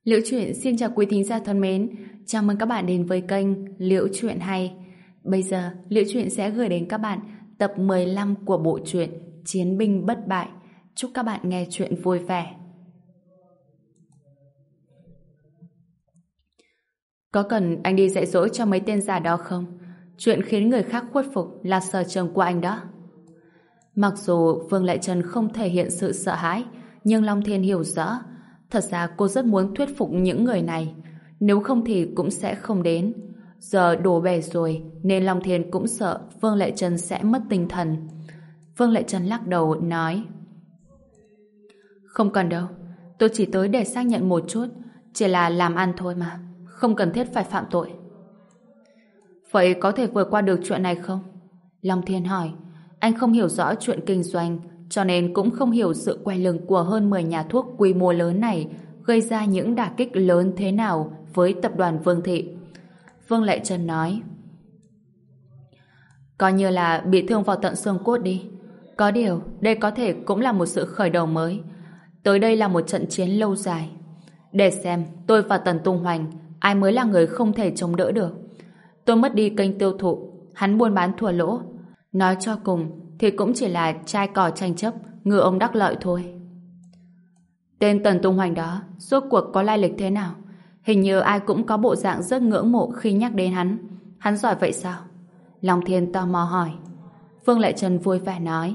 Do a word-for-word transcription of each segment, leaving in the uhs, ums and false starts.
Liễu Chuyện xin chào quý thính giả thân mến, chào mừng các bạn đến với kênh Liễu Chuyện Hay. Bây giờ, Liễu Chuyện sẽ gửi đến các bạn tập mười lăm của bộ truyện Chiến binh bất bại. Chúc các bạn nghe chuyện vui vẻ. Có cần anh đi dạy dỗ cho mấy tên già đó không? Chuyện khiến người khác khuất phục là sở trường của anh đó. Mặc dù Vương Lệ Trân không thể hiện sự sợ hãi, nhưng Long Thiên hiểu rõ. Thật ra cô rất muốn thuyết phục những người này. Nếu không thì cũng sẽ không đến. Giờ đổ bể rồi nên Long Thiên cũng sợ Vương Lệ Trân sẽ mất tinh thần. Vương Lệ Trân lắc đầu nói: Không cần đâu. Tôi chỉ tới để xác nhận một chút. Chỉ là làm ăn thôi mà. Không cần thiết phải phạm tội. Vậy có thể vượt qua được chuyện này không? Long Thiên hỏi. Anh không hiểu rõ chuyện kinh doanh, cho nên cũng không hiểu sự quay lưng của hơn mười nhà thuốc quy mô lớn này gây ra những đả kích lớn thế nào với tập đoàn Vương Thị. Vương Lệ Trân nói: Coi như là bị thương vào tận xương cốt đi. Có điều, đây có thể cũng là một sự khởi đầu mới. Tới đây là một trận chiến lâu dài. Để xem tôi và Tần Tung Hoành ai mới là người không thể chống đỡ được. Tôi mất đi kênh tiêu thụ, hắn buôn bán thua lỗ. Nói cho cùng thì cũng chỉ là trai cò tranh chấp, ngựa ông đắc lợi thôi. Tên Tần Tung Hoành đó rốt cuộc có lai lịch thế nào? Hình như ai cũng có bộ dạng rất ngưỡng mộ khi nhắc đến hắn. Hắn giỏi vậy sao? Long Thiên tò mò hỏi. Vương Lệ Trân vui vẻ nói: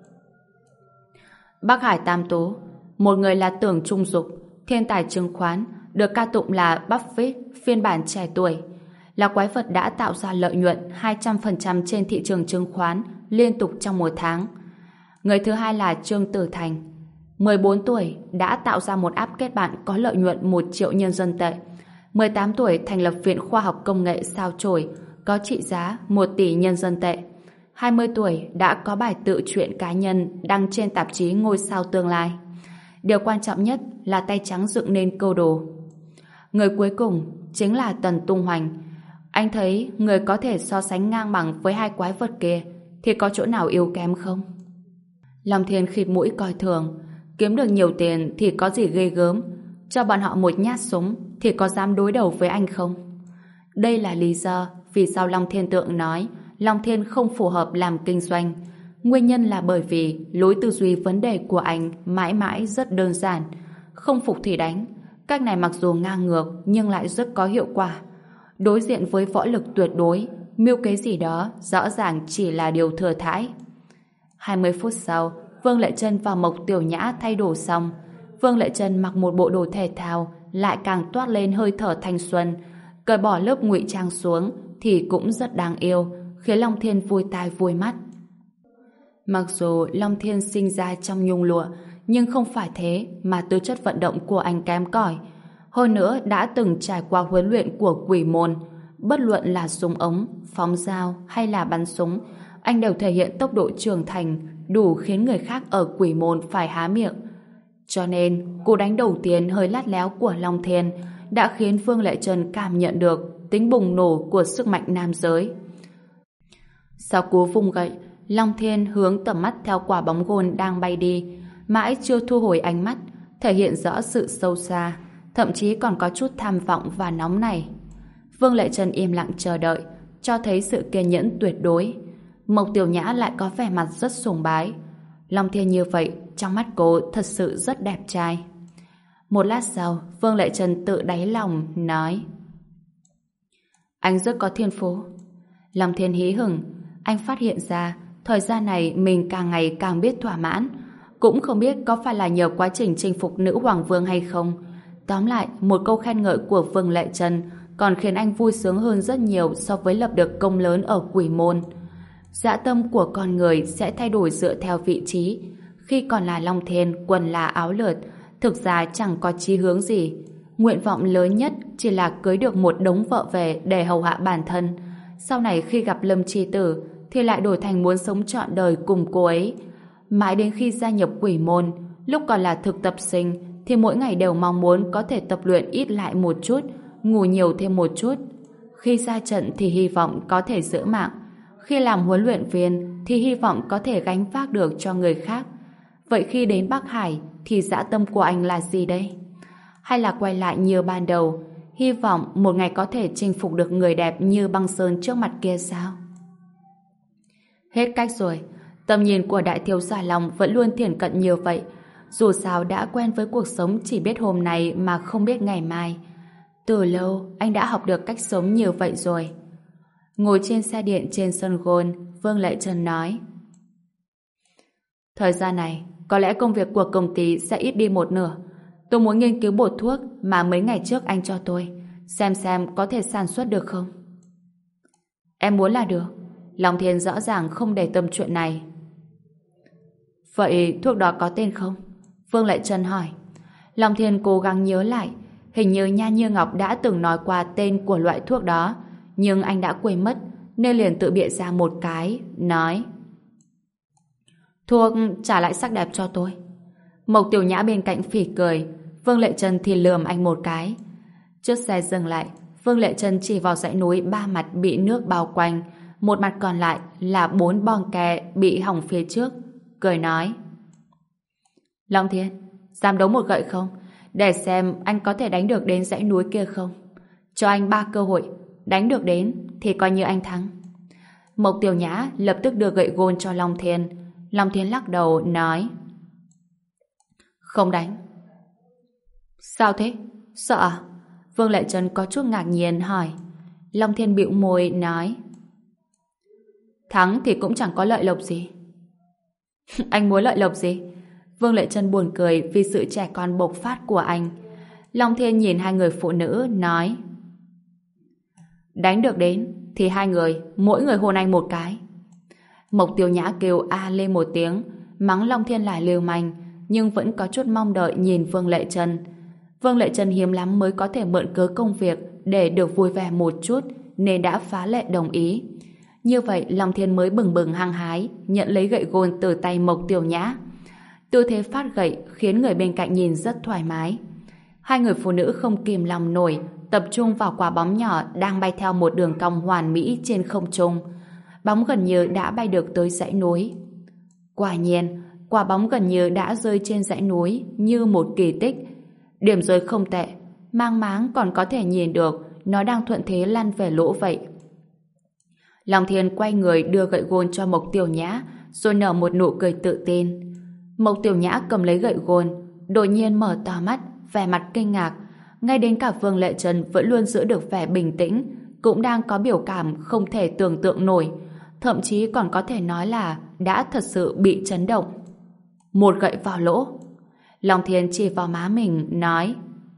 Bắc Hải Tam Tú, một người là Tưởng Trung Dục, thiên tài chứng khoán, được ca tụng là Buffett phiên bản trẻ tuổi, là quái vật đã tạo ra lợi nhuận hai trăm phần trăm trên thị trường chứng khoán liên tục trong một tháng. Người thứ hai là Trương Tử Thành, mười bốn tuổi đã tạo ra một app kết bạn có lợi nhuận một triệu nhân dân tệ. mười tám tuổi thành lập Viện Khoa học Công nghệ Sao Chổi có trị giá một tỷ nhân dân tệ. hai mươi tuổi đã có bài tự truyện cá nhân đăng trên tạp chí Ngôi sao Tương lai. Điều quan trọng nhất là tay trắng dựng nên câu đồ. Người cuối cùng chính là Tần Tung Hoành. Anh thấy người có thể so sánh ngang bằng với hai quái vật kia thì có chỗ nào yếu kém không? Long Thiên khịt mũi coi thường. Kiếm được nhiều tiền thì có gì ghê gớm. Cho bọn họ một nhát súng thì có dám đối đầu với anh không? Đây là lý do vì sao Long Thiên Tượng nói Long Thiên không phù hợp làm kinh doanh. Nguyên nhân là bởi vì lối tư duy vấn đề của anh mãi mãi rất đơn giản. Không phục thì đánh. Cách này mặc dù ngang ngược nhưng lại rất có hiệu quả. Đối diện với võ lực tuyệt đối, mưu kế gì đó rõ ràng chỉ là điều thừa thãi. hai mươi phút sau, Vương Lệ Trân và Mộc Tiểu Nhã thay đồ xong. Vương Lệ Trân mặc một bộ đồ thể thao lại càng toát lên hơi thở thanh xuân. Cởi bỏ lớp ngụy trang xuống thì cũng rất đáng yêu, khiến Long Thiên vui tai vui mắt. Mặc dù Long Thiên sinh ra trong nhung lụa, nhưng không phải thế mà tư chất vận động của anh kém cỏi. Hơn nữa đã từng trải qua huấn luyện của quỷ môn. Bất luận là súng ống, phóng dao hay là bắn súng, anh đều thể hiện tốc độ trưởng thành đủ khiến người khác ở quỷ môn phải há miệng. Cho nên, cú đánh đầu tiên hơi lát léo của Long Thiên đã khiến Vương Lệ Trân cảm nhận được tính bùng nổ của sức mạnh nam giới. Sau cú vung gậy, Long Thiên hướng tầm mắt theo quả bóng gôn đang bay đi, mãi chưa thu hồi ánh mắt, thể hiện rõ sự sâu xa, thậm chí còn có chút tham vọng và nóng này. Vương Lệ Trân im lặng chờ đợi, cho thấy sự kiên nhẫn tuyệt đối. Mộc Tiểu Nhã lại có vẻ mặt rất sùng bái. Long Thiên như vậy, trong mắt cô thật sự rất đẹp trai. Một lát sau, Vương Lệ Trân tự đáy lòng nói: Anh rất có thiên phú. Long Thiên hí hửng, anh phát hiện ra thời gian này mình càng ngày càng biết thỏa mãn. Cũng không biết có phải là nhờ quá trình chinh phục nữ hoàng vương hay không. Tóm lại, một câu khen ngợi của Vương Lệ Trân còn khiến anh vui sướng hơn rất nhiều so với lập được công lớn ở quỷ môn. Dã tâm của con người sẽ thay đổi dựa theo vị trí. Khi còn là Long Thiên, quần là áo lượt, thực ra chẳng có chí hướng gì. Nguyện vọng lớn nhất chỉ là cưới được một đống vợ về để hầu hạ bản thân. Sau này khi gặp Lâm Chi Tử thì lại đổi thành muốn sống trọn đời cùng cô ấy. Mãi đến khi gia nhập quỷ môn, lúc còn là thực tập sinh thì mỗi ngày đều mong muốn có thể tập luyện ít lại một chút, ngủ nhiều thêm một chút. Khi ra trận thì hy vọng có thể giữ mạng. Khi làm huấn luyện viên thì hy vọng có thể gánh vác được cho người khác. Vậy khi đến Bắc Hải thì dã tâm của anh là gì đây? hay là quay lại như ban đầu, hy vọng một ngày có thể chinh phục được người đẹp như băng sơn trước mặt kia sao? Hết cách rồi, tầm nhìn của đại thiếu gia Long vẫn luôn thiển cận như vậy. Dù sao đã quen với cuộc sống chỉ biết hôm nay mà không biết ngày mai. Từ lâu anh đã học được cách sống như vậy rồi. Ngồi trên xe điện trên sân golf, Vương Lệ Trân nói: Thời gian này, có lẽ công việc của công ty sẽ ít đi một nửa. Tôi muốn nghiên cứu bột thuốc mà mấy ngày trước anh cho tôi, xem xem có thể sản xuất được không. Em muốn là được. Long Thiên rõ ràng không để tâm chuyện này. Vậy thuốc đó có tên không? Vương Lệ Trân hỏi. Long Thiên cố gắng nhớ lại, hình như Nha Như Ngọc đã từng nói qua tên của loại thuốc đó, nhưng anh đã quên mất, nên liền tự bịa ra một cái, nói: Thuốc trả lại sắc đẹp cho tôi. Mộc Tiểu Nhã bên cạnh phỉ cười, Vương Lệ Trân thì lườm anh một cái. Chiếc xe dừng lại, Vương Lệ Trân chỉ vào dãy núi ba mặt bị nước bao quanh, một mặt còn lại là bốn bong ke bị hỏng phía trước, cười nói: Long Thiên, dám đấu một gậy không? Để xem anh có thể đánh được đến dãy núi kia không? Cho anh ba cơ hội, đánh được đến thì coi như anh thắng. Mộc Tiểu Nhã lập tức đưa gậy gôn cho Long Thiên. Long Thiên lắc đầu nói: Không đánh. Sao thế? Sợ à? Vương Lệ Trân có chút ngạc nhiên hỏi. Long Thiên bĩu môi nói: Thắng thì cũng chẳng có lợi lộc gì. Anh muốn lợi lộc gì? Vương Lệ Trân buồn cười vì sự trẻ con bộc phát của anh. Long Thiên nhìn hai người phụ nữ nói: Đánh được đến thì hai người mỗi người hôn anh một cái. Mộc Tiểu Nhã kêu a lên một tiếng, mắng Long Thiên lại lưu manh, nhưng vẫn có chút mong đợi nhìn Vương Lệ Trân. Vương Lệ Trân hiếm lắm mới có thể mượn cớ công việc để được vui vẻ một chút, nên đã phá lệ đồng ý. Như vậy Long Thiên mới bừng bừng hăng hái nhận lấy gậy gôn từ tay Mộc Tiểu Nhã. Tư thế phát gậy khiến người bên cạnh nhìn rất thoải mái. Hai người phụ nữ không kìm lòng nổi, tập trung vào quả bóng nhỏ đang bay theo một đường cong hoàn mỹ trên không trung. Bóng gần như đã bay được tới dãy núi. Quả nhiên, quả bóng gần như đã rơi trên dãy núi như một kỳ tích. Điểm rơi không tệ, mang máng còn có thể nhìn được nó đang thuận thế lăn về lỗ vậy. Long Thiên quay người đưa gậy gôn cho Mộc Tiểu Nhã, rồi nở một nụ cười tự tin. Mộc Tiểu Nhã cầm lấy gậy gôn, đột nhiên mở to mắt, vẻ mặt kinh ngạc. Ngay đến cả Vương Lệ Trân vẫn luôn giữ được vẻ bình tĩnh, cũng đang có biểu cảm không thể tưởng tượng nổi, thậm chí còn có thể nói là đã thật sự bị chấn động. Một gậy vào lỗ. Long Thiên chỉ vào má mình, nói: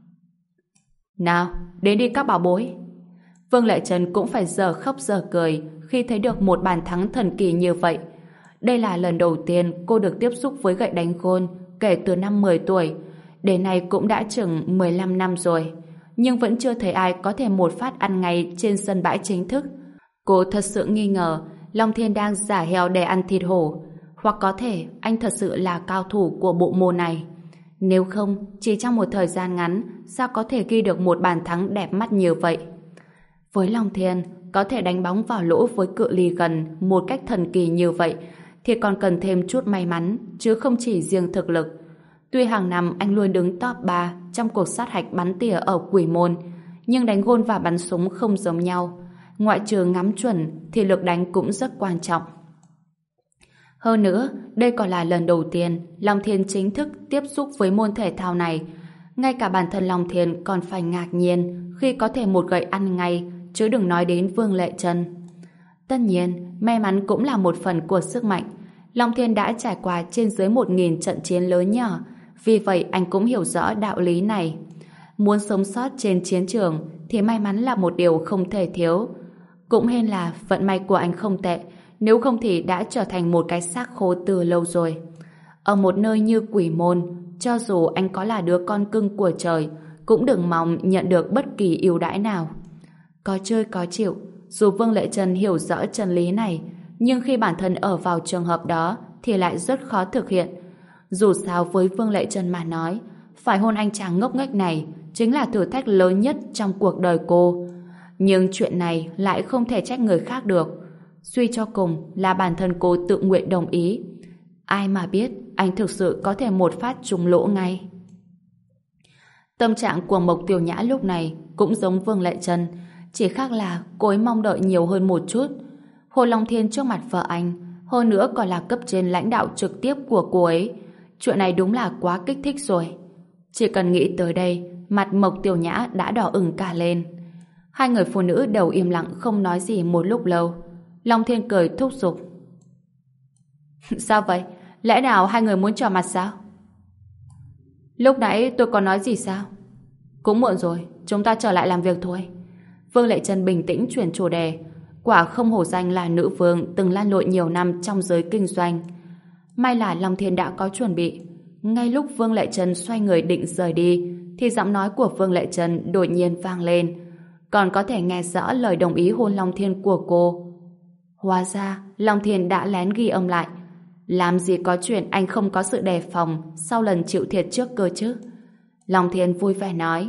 Nào, đến đi các bảo bối. Vương Lệ Trân cũng phải giờ khóc giờ cười khi thấy được một bàn thắng thần kỳ như vậy. Đây là lần đầu tiên cô được tiếp xúc với gậy đánh gôn kể từ năm mười tuổi. Đến nay cũng đã chừng mười lăm năm rồi, nhưng vẫn chưa thấy ai có thể một phát ăn ngay trên sân bãi chính thức. Cô thật sự nghi ngờ Long Thiên đang giả heo để ăn thịt hổ, hoặc có thể anh thật sự là cao thủ của bộ môn này. Nếu không, chỉ trong một thời gian ngắn sao có thể ghi được một bàn thắng đẹp mắt như vậy. Với Long Thiên, có thể đánh bóng vào lỗ với cự ly gần một cách thần kỳ như vậy thì còn cần thêm chút may mắn, chứ không chỉ riêng thực lực. Tuy hàng năm anh luôn đứng top ba trong cuộc sát hạch bắn tỉa ở Quỷ Môn, nhưng đánh gôn và bắn súng không giống nhau. Ngoại trừ ngắm chuẩn thì lực đánh cũng rất quan trọng. Hơn nữa, đây còn là lần đầu tiên Long Thiên chính thức tiếp xúc với môn thể thao này. Ngay cả bản thân Long Thiên còn phải ngạc nhiên khi có thể một gậy ăn ngay, chứ đừng nói đến Vương Lệ Trân. Tất nhiên, may mắn cũng là một phần của sức mạnh. Long Thiên đã trải qua trên dưới một nghìn trận chiến lớn nhỏ, vì vậy anh cũng hiểu rõ đạo lý này. Muốn sống sót trên chiến trường thì may mắn là một điều không thể thiếu. Cũng hên là vận may của anh không tệ, nếu không thì đã trở thành một cái xác khô từ lâu rồi. Ở một nơi như Quỷ Môn, cho dù anh có là đứa con cưng của trời, cũng đừng mong nhận được bất kỳ ưu đãi nào. Có chơi có chịu, dù Vương Lệ Trân hiểu rõ chân lý này, nhưng khi bản thân ở vào trường hợp đó thì lại rất khó thực hiện. Dù sao với Vương Lệ Trân mà nói, phải hôn anh chàng ngốc nghếch này chính là thử thách lớn nhất trong cuộc đời cô. Nhưng chuyện này lại không thể trách người khác được. Suy cho cùng là bản thân cô tự nguyện đồng ý. Ai mà biết anh thực sự có thể một phát trúng lỗ ngay. Tâm trạng của Mộc Tiểu Nhã lúc này cũng giống Vương Lệ Trân, chỉ khác là cô ấy mong đợi nhiều hơn một chút. Hồ Long Thiên trước mặt vợ anh, hơn nữa còn là cấp trên lãnh đạo trực tiếp của cô ấy. Chuyện này đúng là quá kích thích rồi. Chỉ cần nghĩ tới đây, mặt Mộc Tiểu Nhã đã đỏ ửng cả lên. Hai người phụ nữ đều im lặng không nói gì một lúc lâu. Long Thiên cười thúc giục. Sao vậy? Lẽ nào hai người muốn trò mặt sao? Lúc nãy tôi có nói gì sao? Cũng muộn rồi, chúng ta trở lại làm việc thôi. Vương Lệ Trân bình tĩnh chuyển chủ đề. Quả không hổ danh là nữ vương từng lăn lộn nhiều năm trong giới kinh doanh. May là Long Thiên đã có chuẩn bị. Ngay lúc Vương Lệ Trân xoay người định rời đi, thì giọng nói của Vương Lệ Trân đột nhiên vang lên. Còn có thể nghe rõ lời đồng ý hôn Long Thiên của cô. Hóa ra, Long Thiên đã lén ghi âm lại. Làm gì có chuyện anh không có sự đề phòng sau lần chịu thiệt trước cơ chứ? Long Thiên vui vẻ nói.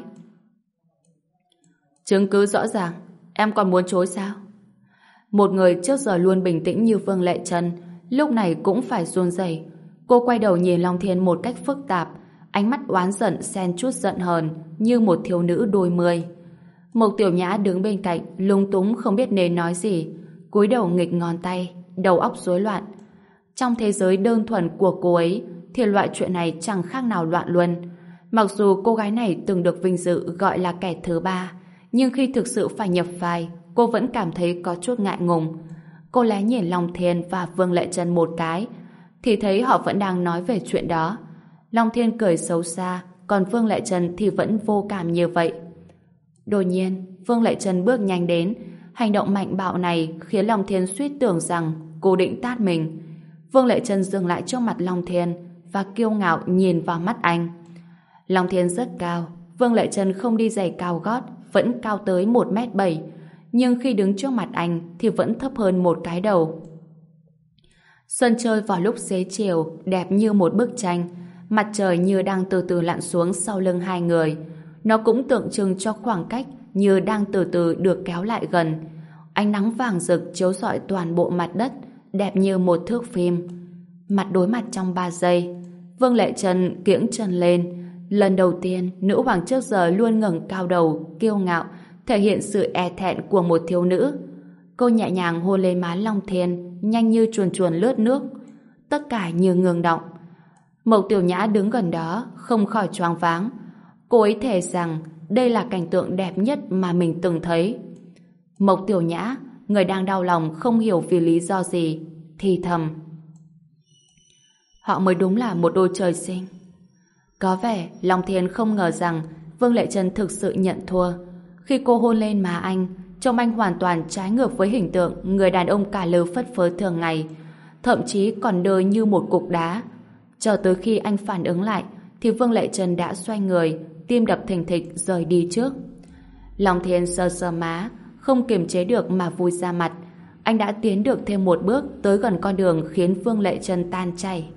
Chứng cứ rõ ràng, em còn muốn chối sao? Một người trước giờ luôn bình tĩnh như Vương Lệ Trân, lúc này cũng phải run rẩy. Cô quay đầu nhìn Long Thiên một cách phức tạp, ánh mắt oán giận xen chút giận hờn, như một thiếu nữ đôi mươi. Mộc Tiểu Nhã đứng bên cạnh, lung túng không biết nên nói gì, cúi đầu nghịch ngón tay, đầu óc rối loạn. Trong thế giới đơn thuần của cô ấy, thì loại chuyện này chẳng khác nào loạn luân. Mặc dù cô gái này từng được vinh dự gọi là kẻ thứ ba, nhưng khi thực sự phải nhập vai, cô vẫn cảm thấy có chút ngại ngùng. Cô lén nhìn Long Thiên và Vương Lệ Trân một cái, thì thấy họ vẫn đang nói về chuyện đó. Long Thiên cười xấu xa, còn Vương Lệ Trân thì vẫn vô cảm như vậy. Đột nhiên, Vương Lệ Trân bước nhanh đến. Hành động mạnh bạo này khiến Long Thiên suýt tưởng rằng cô định tát mình. Vương Lệ Trân dừng lại trước mặt Long Thiên và kiêu ngạo nhìn vào mắt anh. Long Thiên rất cao, Vương Lệ Trân không đi giày cao gót, vẫn cao tới một mét bảy, nhưng khi đứng trước mặt anh thì vẫn thấp hơn một cái đầu. Sân chơi vào lúc xế chiều đẹp như một bức tranh, mặt trời như đang từ từ lặn xuống sau lưng hai người. Nó cũng tượng trưng cho khoảng cách như đang từ từ được kéo lại gần. Ánh nắng vàng rực chiếu rọi toàn bộ mặt đất, đẹp như một thước phim. Mặt đối mặt trong ba giây, Vương Lệ Trân kiễng chân lên. Lần đầu tiên, nữ hoàng trước giờ luôn ngẩng cao đầu, kiêu ngạo, thể hiện sự e thẹn của một thiếu nữ. Cô nhẹ nhàng hôn lên má Long Thiên, nhanh như chuồn chuồn lướt nước. Tất cả như ngừng động. Mộc Tiểu Nhã đứng gần đó, không khỏi choáng váng. Cô ấy thề rằng đây là cảnh tượng đẹp nhất mà mình từng thấy. Mộc Tiểu Nhã, người đang đau lòng không hiểu vì lý do gì, thì thầm. Họ mới đúng là một đôi trời sinh. Có vẻ Long Thiên không ngờ rằng Vương Lệ Trân thực sự nhận thua. Khi cô hôn lên má anh, trông anh hoàn toàn trái ngược với hình tượng người đàn ông cả lơ phất phơ thường ngày, thậm chí còn đơ như một cục đá. Chờ tới khi anh phản ứng lại thì Vương Lệ Trân đã xoay người, tim đập thình thịch rời đi trước. Long Thiên sờ sờ má, không kiềm chế được mà vui ra mặt. Anh đã tiến được thêm một bước tới gần con đường khiến Vương Lệ Trân tan chảy.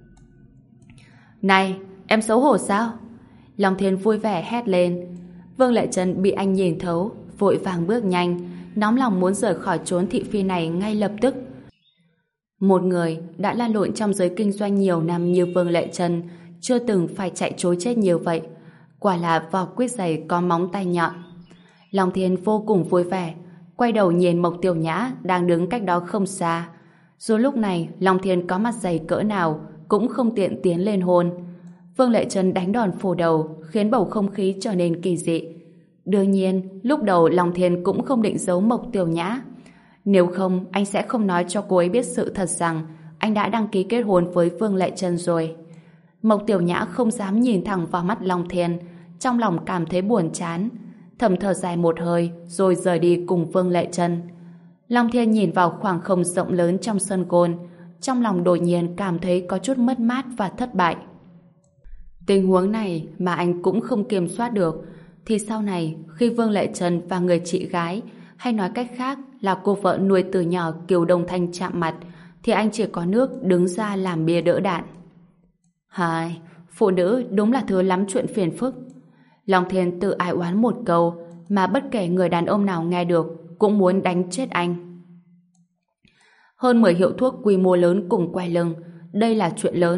Này, em xấu hổ sao? Long Thiên vui vẻ hét lên. Vương Lệ Trân bị anh nhìn thấu, vội vàng bước nhanh, nóng lòng muốn rời khỏi chốn thị phi này ngay lập tức. Một người đã lan lộn trong giới kinh doanh nhiều năm như Vương Lệ Trân chưa từng phải chạy trối chết như vậy. Quả là vỏ quýt giày có móng tay nhọn. Long Thiên vô cùng vui vẻ, quay đầu nhìn Mộc Tiểu Nhã đang đứng cách đó không xa. Dù lúc này Long Thiên có mặt dày cỡ nào cũng không tiện tiến lên hôn. Vương Lệ Trân đánh đòn phủ đầu khiến bầu không khí trở nên kỳ dị. Đương nhiên, lúc đầu Long Thiên cũng không định giấu Mộc Tiểu Nhã. Nếu không, anh sẽ không nói cho cô ấy biết sự thật rằng anh đã đăng ký kết hôn với Vương Lệ Trân rồi. Mộc Tiểu Nhã không dám nhìn thẳng vào mắt Long Thiên, trong lòng cảm thấy buồn chán, thầm thở dài một hơi rồi rời đi cùng Vương Lệ Trân. Long Thiên nhìn vào khoảng không rộng lớn trong sân gôn, trong lòng đột nhiên cảm thấy có chút mất mát và thất bại. Tình huống này mà anh cũng không kiểm soát được, thì sau này khi Vương Lệ Trân và người chị gái, hay nói cách khác là cô vợ nuôi từ nhỏ Kiều Đông Thanh chạm mặt, thì anh chỉ có nước đứng ra làm bia đỡ đạn. Hai, phụ nữ đúng là thứ lắm chuyện phiền phức. Long Thiên tự ai oán một câu mà bất kể người đàn ông nào nghe được cũng muốn đánh chết anh. Hơn mười hiệu thuốc quy mô lớn cùng quay lưng, đây là chuyện lớn.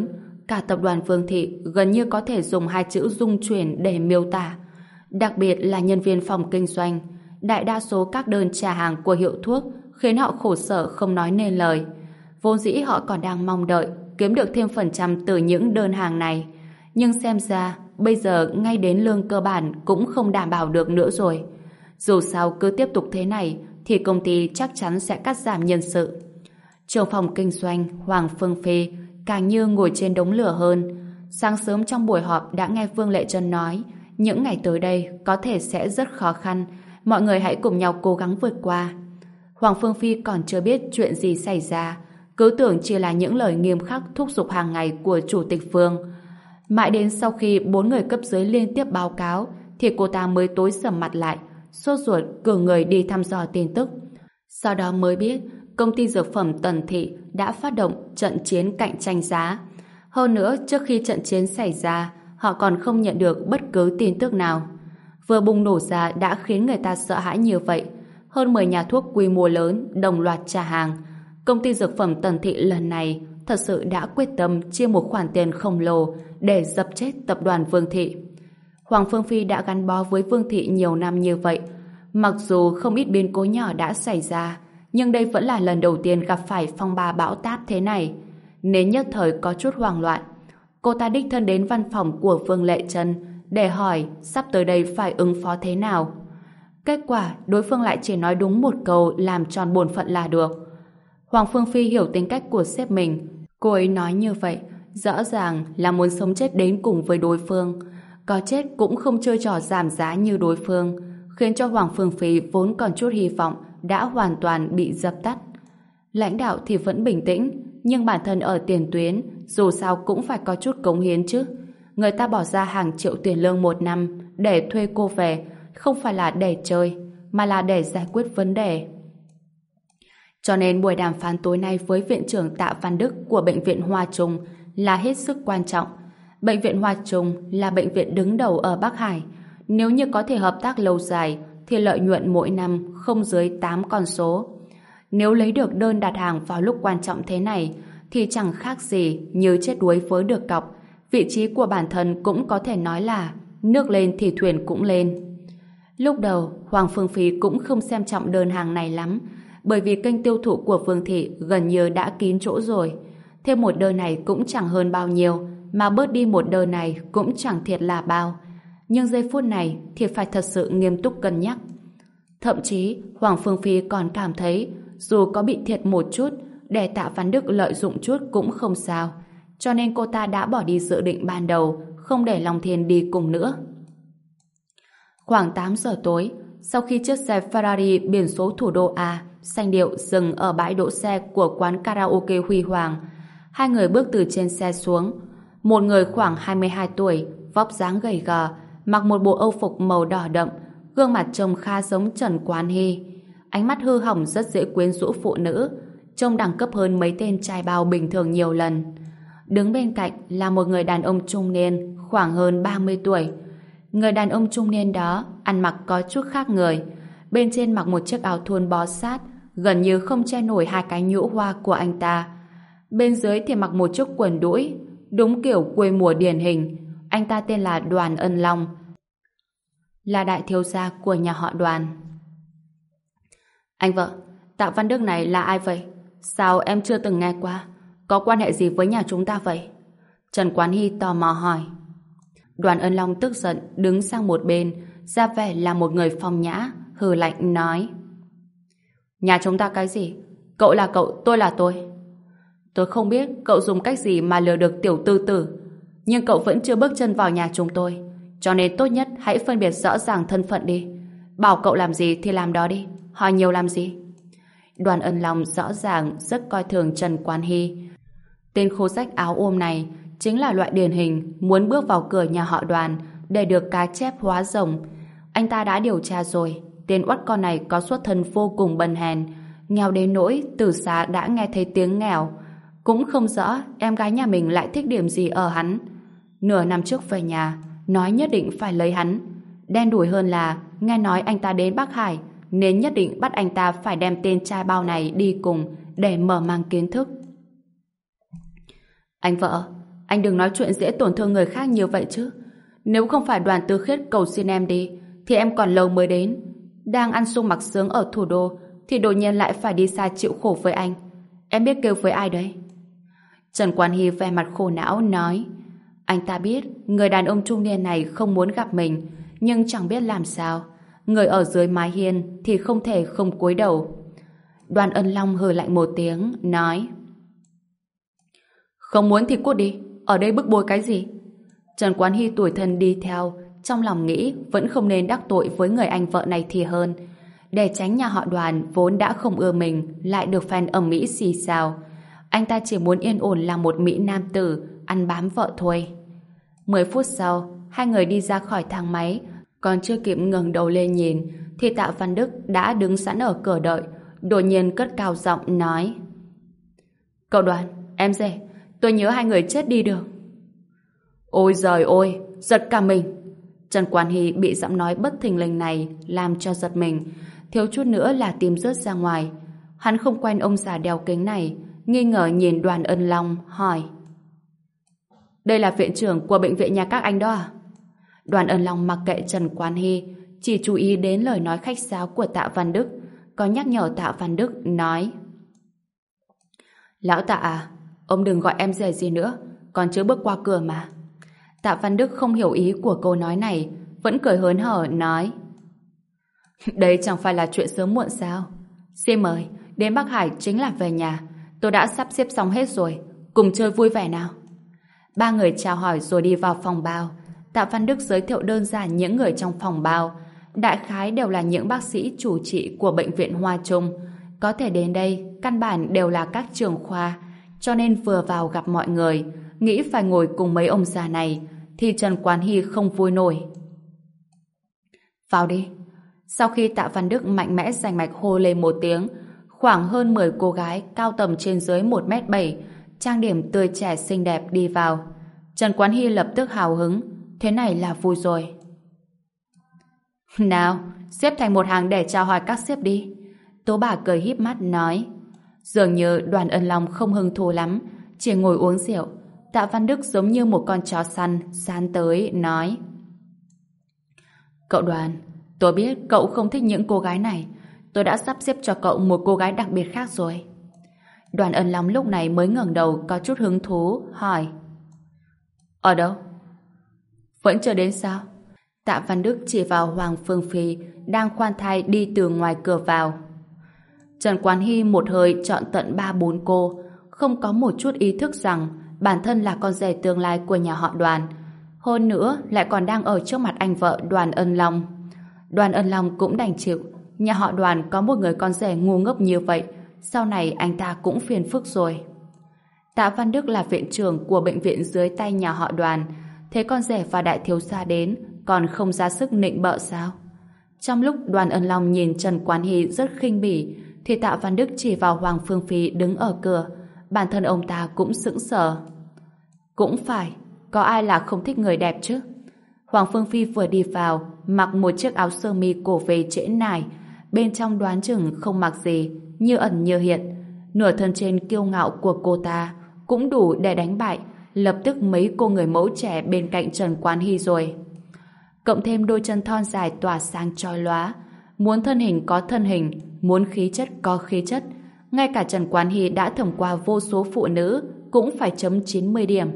cả tập đoàn Vương Thị gần như có thể dùng hai chữ dung chuyển để miêu tả. Đặc biệt là nhân viên phòng kinh doanh, đại đa số các đơn trả hàng của hiệu thuốc khiến họ khổ sở không nói nên lời. Vốn dĩ họ còn đang mong đợi kiếm được thêm phần trăm từ những đơn hàng này. Nhưng xem ra, bây giờ ngay đến lương cơ bản cũng không đảm bảo được nữa rồi. Dù sao cứ tiếp tục thế này, thì công ty chắc chắn sẽ cắt giảm nhân sự. Trưởng phòng kinh doanh Hoàng Phương Phi càng như ngồi trên đống lửa hơn. Sáng sớm trong buổi họp đã nghe Vương Lệ Trân nói những ngày tới đây có thể sẽ rất khó khăn, mọi người hãy cùng nhau cố gắng vượt qua. Hoàng Phương Phi còn chưa biết chuyện gì xảy ra, cứ tưởng chỉ là những lời nghiêm khắc thúc giục hàng ngày của Chủ tịch Vương. Mãi đến sau khi bốn người cấp dưới liên tiếp báo cáo thì cô ta mới tối sầm mặt lại, sốt ruột cử người đi thăm dò tin tức. Sau đó mới biết công ty dược phẩm Tần Thị đã phát động trận chiến cạnh tranh giá. Hơn nữa, trước khi trận chiến xảy ra, họ còn không nhận được bất cứ tin tức nào. Vừa bùng nổ ra đã khiến người ta sợ hãi như vậy. Hơn mười nhà thuốc quy mô lớn đồng loạt trả hàng. Công ty dược phẩm Tần Thị lần này thật sự đã quyết tâm chia một khoản tiền khổng lồ để dập chết tập đoàn Vương Thị. Hoàng Phương Phi đã gắn bó với Vương Thị nhiều năm như vậy. Mặc dù không ít biến cố nhỏ đã xảy ra, nhưng đây vẫn là lần đầu tiên gặp phải phong ba bão táp thế này, nên nhất thời có chút hoảng loạn. Cô ta đích thân đến văn phòng của Vương Lệ Trân để hỏi sắp tới đây phải ứng phó thế nào. Kết quả đối phương lại chỉ nói đúng một câu làm tròn bổn phận là được. Hoàng Phương Phi hiểu tính cách của sếp mình. Cô ấy nói như vậy rõ ràng là muốn sống chết đến cùng với đối phương. Có chết cũng không chơi trò giảm giá như đối phương, khiến cho Hoàng Phương Phi vốn còn chút hy vọng đã hoàn toàn bị dập tắt. Lãnh đạo thì vẫn bình tĩnh, nhưng bản thân ở tiền tuyến dù sao cũng phải có chút cống hiến chứ. Người ta bỏ ra hàng triệu tiền lương một năm để thuê cô về, không phải là để chơi, mà là để giải quyết vấn đề. Cho nên buổi đàm phán tối nay với viện trưởng Tạ Văn Đức của Bệnh viện Hoa Trung là hết sức quan trọng. Bệnh viện Hoa Trung là bệnh viện đứng đầu ở Bắc Hải. Nếu như có thể hợp tác lâu dài thì lợi nhuận mỗi năm không dưới tám con số. Nếu lấy được đơn đặt hàng vào lúc quan trọng thế này thì chẳng khác gì như chết đuối với được cọc. Vị trí của bản thân cũng có thể nói là nước lên thì thuyền cũng lên. Lúc đầu Hoàng Phương Phi cũng không xem trọng đơn hàng này lắm, bởi vì kênh tiêu thụ của Vương Thị gần như đã kín chỗ rồi. Thêm một đơn này cũng chẳng hơn bao nhiêu, mà bớt đi một đơn này cũng chẳng thiệt là bao. Nhưng giây phút này thì phải thật sự nghiêm túc cân nhắc. Thậm chí Hoàng Phương Phi còn cảm thấy dù có bị thiệt một chút, để Tạ Văn Đức lợi dụng chút cũng không sao. Cho nên cô ta đã bỏ đi dự định ban đầu, không để Long Thiên đi cùng nữa. Khoảng tám giờ tối, sau khi chiếc xe Ferrari biển số thủ đô A xanh điệu dừng ở bãi đỗ xe của quán karaoke Huy Hoàng, hai người bước từ trên xe xuống. Một người khoảng hai mươi hai tuổi, vóc dáng gầy gò, mặc một bộ âu phục màu đỏ đậm, gương mặt trông khá giống Trần Quán Hy. Ánh mắt hư hỏng rất dễ quyến rũ phụ nữ, trông đẳng cấp hơn mấy tên trai bao bình thường nhiều lần. Đứng bên cạnh là một người đàn ông trung niên, khoảng hơn ba mươi tuổi. Người đàn ông trung niên đó ăn mặc có chút khác người. Bên trên mặc một chiếc áo thun bó sát, gần như không che nổi hai cái nhũ hoa của anh ta. Bên dưới thì mặc một chiếc quần đũi, đúng kiểu quê mùa điển hình. Anh ta tên là Đoàn Ân Long, là đại thiếu gia của nhà họ Đoàn. Anh vợ, Tạ Văn Đức này là ai vậy? Sao em chưa từng nghe qua? Có quan hệ gì với nhà chúng ta vậy? Trần Quán Hy tò mò hỏi. Đoàn Ân Long tức giận đứng sang một bên, ra vẻ là một người phong nhã, hừ lạnh nói: Nhà chúng ta cái gì? Cậu là cậu, tôi là tôi. Tôi không biết cậu dùng cách gì mà lừa được tiểu tư tử, nhưng cậu vẫn chưa bước chân vào nhà chúng tôi, cho nên tốt nhất hãy phân biệt rõ ràng thân phận đi. Bảo cậu làm gì thì làm đó đi, hỏi nhiều làm gì. Đoàn Ân Long rõ ràng rất coi thường Trần Quán Hy. Tên khố rách áo ôm này chính là loại điển hình muốn bước vào cửa nhà họ Đoàn để được cá chép hóa rồng. Anh ta đã điều tra rồi, tên uất con này có xuất thân vô cùng bần hèn, nghèo đến nỗi từ xa đã nghe thấy tiếng nghèo. Cũng không rõ em gái nhà mình lại thích điểm gì ở hắn. Nửa năm trước về nhà nói nhất định phải lấy hắn. Đen đủi hơn là nghe nói anh ta đến Bắc Hải nên nhất định bắt anh ta phải đem tên trai bao này đi cùng để mở mang kiến thức. Anh vợ, anh đừng nói chuyện dễ tổn thương người khác như vậy chứ. Nếu không phải Đoàn Tư Khiết cầu xin em đi, thì em còn lâu mới đến. Đang ăn sung mặc sướng ở thủ đô, thì đột nhiên lại phải đi xa chịu khổ với anh. Em biết kêu với ai đấy? Trần Quan Hy vẻ mặt khổ não nói, anh ta biết người đàn ông trung niên này không muốn gặp mình, nhưng chẳng biết làm sao. Người ở dưới mái hiên thì không thể không cúi đầu. Đoàn Ân Long hừ lạnh một tiếng, nói, không muốn thì cút đi, ở đây bức bối cái gì? Trần Quán Hy tủi thân đi theo, trong lòng nghĩ vẫn không nên đắc tội với người anh vợ này thì hơn. Để tránh nhà họ Đoàn vốn đã không ưa mình lại được fan ầm ĩ xì xào. Anh ta chỉ muốn yên ổn là một mỹ nam tử ăn bám vợ thôi. Mười phút sau, hai người đi ra khỏi thang máy, còn chưa kịp ngẩng đầu lên nhìn thì Tạ Văn Đức đã đứng sẵn ở cửa đợi, đột nhiên cất cao giọng nói, cậu Đoàn, em dè, tôi nhớ hai người chết đi được. Ôi giời ôi, giật cả mình. Trần Quan Hy bị giọng nói bất thình lình này làm cho giật mình, thiếu chút nữa là tim rớt ra ngoài. Hắn không quen ông già đeo kính này, nghi ngờ nhìn Đoàn Ân Long, hỏi, đây là viện trưởng của bệnh viện nhà các anh đó à? Đoàn Ân Long mặc kệ Trần Quan Hy, chỉ chú ý đến lời nói khách sáo của Tạ Văn Đức, có nhắc nhở Tạ Văn Đức, nói, lão Tạ à, ông đừng gọi em rể gì nữa, còn chưa bước qua cửa mà. Tạ Văn Đức không hiểu ý của câu nói này, vẫn cười hớn hở nói, đây chẳng phải là chuyện sớm muộn sao? Xin mời, đến Bắc Hải chính là về nhà, tôi đã sắp xếp xong hết rồi, cùng chơi vui vẻ nào. Ba người chào hỏi rồi đi vào phòng bao. Tạ Văn Đức giới thiệu đơn giản những người trong phòng bao, đại khái đều là những bác sĩ chủ trị của bệnh viện Hoa Trung. Có thể đến đây, căn bản đều là các trưởng khoa, cho nên vừa vào gặp mọi người, nghĩ phải ngồi cùng mấy ông già này, thì Trần Quán Hy không vui nổi. Vào đi. Sau khi Tạ Văn Đức mạnh mẽ giành mạch hô lên một tiếng, khoảng hơn mười cô gái cao tầm trên dưới một mét bảy, trang điểm tươi trẻ xinh đẹp đi vào. Trần Quán Hy lập tức hào hứng, thế này là vui rồi. Nào, xếp thành một hàng để chào hỏi các sếp đi. Tố bà cười híp mắt nói. Dường như Đoàn Ân Long không hứng thú lắm, chỉ ngồi uống rượu. Tạ Văn Đức giống như một con chó săn sán tới, nói, cậu Đoàn, tôi biết cậu không thích những cô gái này, tôi đã sắp xếp cho cậu một cô gái đặc biệt khác rồi. Đoàn Ân Long lúc này mới ngẩng đầu có chút hứng thú, hỏi, ở đâu? Vẫn chưa đến sao? Tạ Văn Đức chỉ vào Hoàng Phương Phi đang khoan thai đi từ ngoài cửa vào. Trần Quán Hy một hơi chọn tận ba bốn cô, không có một chút ý thức rằng bản thân là con rể tương lai của nhà họ Đoàn, hơn nữa lại còn đang ở trước mặt anh vợ Đoàn Ân Long. Đoàn Ân Long cũng đành chịu, nhà họ Đoàn có một người con rể ngu ngốc như vậy, sau này anh ta cũng phiền phức rồi. Tạ Văn Đức là viện trưởng của bệnh viện dưới tay nhà họ Đoàn, thế con rể và đại thiếu gia đến còn không ra sức nịnh bợ sao? Trong lúc Đoàn Ân Long nhìn Trần Quán Hy rất khinh bỉ, thì Tạ Văn Đức chỉ vào Hoàng Phương Phi đứng ở cửa, bản thân ông ta cũng sững sờ. Cũng phải, có ai là không thích người đẹp chứ? Hoàng Phương Phi vừa đi vào, mặc một chiếc áo sơ mi cổ về trễ nải, bên trong đoán chừng không mặc gì, như ẩn như hiện. Nửa thân trên kiêu ngạo của cô ta cũng đủ để đánh bại lập tức mấy cô người mẫu trẻ bên cạnh Trần Quán Hy rồi. Cộng thêm đôi chân thon dài tỏa sáng chói lóa, muốn thân hình có thân hình, muốn khí chất có khí chất, ngay cả Trần Quán Hy đã thẩm qua vô số phụ nữ cũng phải chấm chín mươi điểm.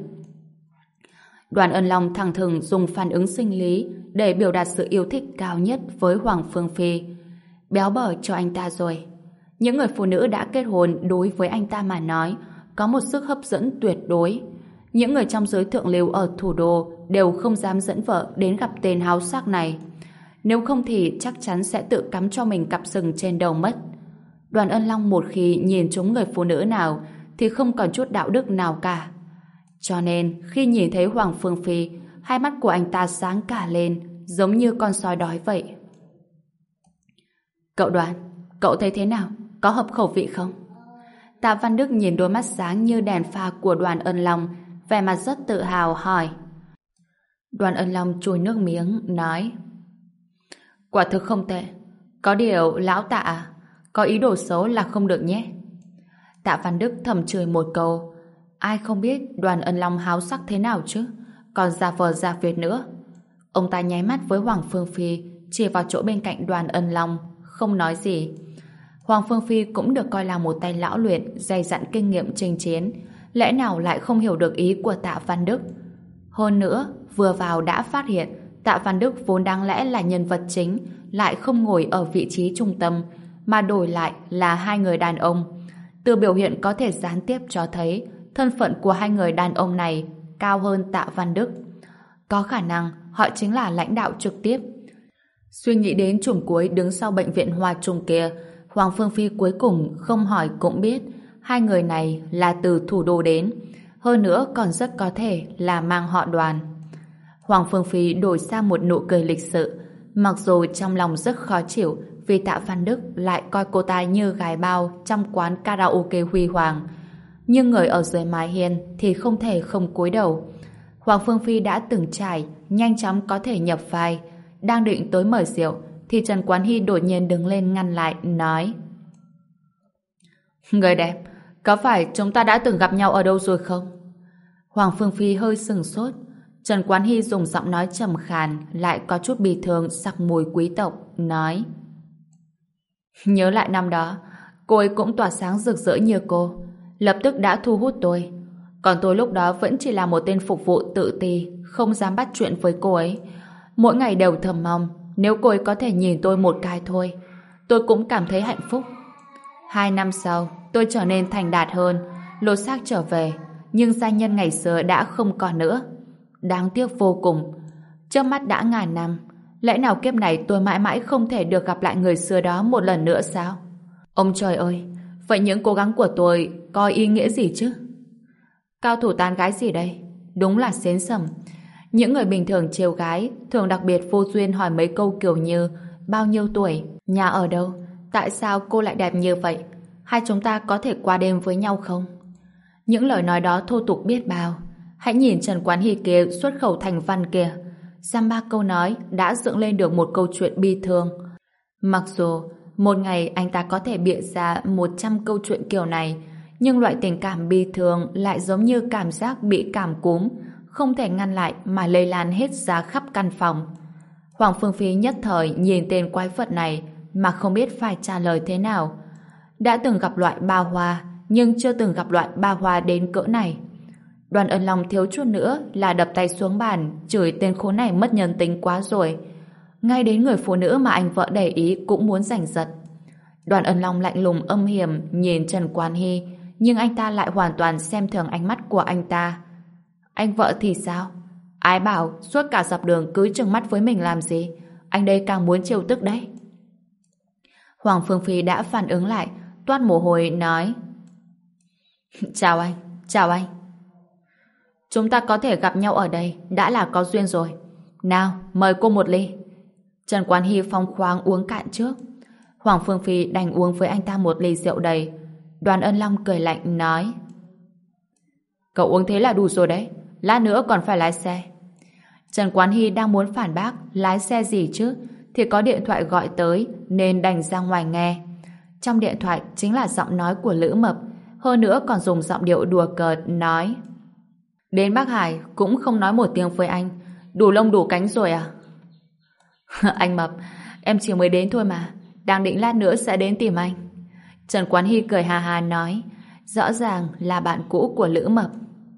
Đoàn Ân Long thẳng thừng dùng phản ứng sinh lý để biểu đạt sự yêu thích cao nhất với Hoàng Phương Phi. Béo bở cho anh ta rồi. Những người phụ nữ đã kết hôn đối với anh ta mà nói có một sức hấp dẫn tuyệt đối. Những người trong giới thượng lưu ở thủ đô đều không dám dẫn vợ đến gặp tên háo sắc này. Nếu không thì chắc chắn sẽ tự cắm cho mình cặp sừng trên đầu mất. Đoàn Ân Long một khi nhìn trúng người phụ nữ nào thì không còn chút đạo đức nào cả. Cho nên khi nhìn thấy Hoàng Phương Phi, hai mắt của anh ta sáng cả lên, giống như con sói đói vậy. Cậu Đoàn, cậu thấy thế nào? Có hợp khẩu vị không? Tạ Văn Đức nhìn đôi mắt sáng như đèn pha của Đoàn Ân Long, vẻ mặt rất tự hào hỏi. Đoàn Ân Long trôi nước miếng, nói, quả thực không tệ. Có điều, lão Tạ à, có ý đồ xấu là không được nhé. Tạ Văn Đức thầm chửi một câu. Ai không biết Đoàn Ân Long háo sắc thế nào chứ, còn giả vờ giả việt nữa. Ông ta nháy mắt với Hoàng Phương Phi, chỉ vào chỗ bên cạnh Đoàn Ân Long, không nói gì. Hoàng Phương Phi cũng được coi là một tay lão luyện, dày dặn kinh nghiệm chinh chiến, lẽ nào lại không hiểu được ý của Tạ Văn Đức. Hơn nữa, vừa vào đã phát hiện Tạ Văn Đức vốn đáng lẽ là nhân vật chính, lại không ngồi ở vị trí trung tâm, mà đổi lại là hai người đàn ông. Từ biểu hiện có thể gián tiếp cho thấy thân phận của hai người đàn ông này cao hơn Tạ Văn Đức. Có khả năng họ chính là lãnh đạo trực tiếp. Suy nghĩ đến chùm cuối đứng sau bệnh viện Hoa Trung kia, Hoàng Phương Phi cuối cùng không hỏi cũng biết hai người này là từ thủ đô đến, hơn nữa còn rất có thể là mang họ Đoàn. Hoàng Phương Phi đổi sang một nụ cười lịch sự, mặc dù trong lòng rất khó chịu vì Tạ Văn Đức lại coi cô ta như gái bao trong quán karaoke huy hoàng, nhưng người ở dưới mái hiên thì không thể không cúi đầu. Hoàng Phương Phi đã từng trải, nhanh chóng có thể nhập vai, đang định tới mời rượu thì Trần Quán Hy đột nhiên đứng lên ngăn lại, nói: Người đẹp, có phải chúng ta đã từng gặp nhau ở đâu rồi không? Hoàng Phương Phi hơi sừng sốt. Trần Quán Hy dùng giọng nói trầm khàn, lại có chút bi thương sặc mùi quý tộc, nói: Nhớ lại năm đó, cô ấy cũng tỏa sáng rực rỡ như cô, lập tức đã thu hút tôi. Còn tôi lúc đó vẫn chỉ là một tên phục vụ tự ti, không dám bắt chuyện với cô ấy. Mỗi ngày đều thầm mong nếu cô ấy có thể nhìn tôi một cái thôi, tôi cũng cảm thấy hạnh phúc. Hai năm sau, tôi trở nên thành đạt hơn, lột xác trở về, nhưng gia nhân ngày xưa đã không còn nữa. Đáng tiếc vô cùng. Trước mắt đã ngàn năm, lẽ nào kiếp này tôi mãi mãi không thể được gặp lại người xưa đó một lần nữa sao? Ông trời ơi, vậy những cố gắng của tôi có ý nghĩa gì chứ? Cao thủ tán gái gì đây? Đúng là xến sẩm. Những người bình thường trêu gái thường đặc biệt vô duyên hỏi mấy câu kiểu như: bao nhiêu tuổi, nhà ở đâu, tại sao cô lại đẹp như vậy, hai chúng ta có thể qua đêm với nhau không? Những lời nói đó thô tục biết bao. Hãy nhìn Trần Quán Hy kia xuất khẩu thành văn kia, dăm ba câu nói đã dựng lên được một câu chuyện bi thương. Mặc dù một ngày anh ta có thể bịa ra một trăm câu chuyện kiểu này, nhưng loại tình cảm bi thương lại giống như cảm giác bị cảm cúm, không thể ngăn lại mà lây lan hết ra khắp căn phòng. Hoàng Phương Phi nhất thời nhìn tên quái vật này mà không biết phải trả lời thế nào. Đã từng gặp loại ba hoa, nhưng chưa từng gặp loại ba hoa đến cỡ này. Đoàn Ân Long thiếu chút nữa là đập tay xuống bàn, chửi tên khốn này mất nhân tính quá rồi. Ngay đến người phụ nữ mà anh vợ để ý cũng muốn giành giật. Đoàn Ân Long lạnh lùng âm hiểm nhìn Trần Quán Hy, nhưng anh ta lại hoàn toàn xem thường ánh mắt của anh ta. Anh vợ thì sao? Ai bảo suốt cả dọc đường cứ trừng mắt với mình làm gì? Anh đây càng muốn trêu tức đấy. Hoàng Phương Phi đã phản ứng lại, toát mồ hôi nói: Chào anh, chào anh. Chúng ta có thể gặp nhau ở đây đã là có duyên rồi. Nào, mời cô một ly. Trần Quán Hy phóng khoáng uống cạn trước. Hoàng Phương Phi đành uống với anh ta một ly rượu đầy. Đoàn Ân Long cười lạnh nói: Cậu uống thế là đủ rồi đấy, lát nữa còn phải lái xe. Trần Quán Hy đang muốn phản bác lái xe gì chứ, thì có điện thoại gọi tới nên đành ra ngoài nghe. Trong điện thoại chính là giọng nói của Lữ Mập, hơn nữa còn dùng giọng điệu đùa cợt nói: Đến Bắc Hải cũng không nói một tiếng với anh, đủ lông đủ cánh rồi à? Anh Mập, em chỉ mới đến thôi mà, đang định lát nữa sẽ đến tìm anh. Trần Quán Hy cười hà hà nói, rõ ràng là bạn cũ của Lữ Mập.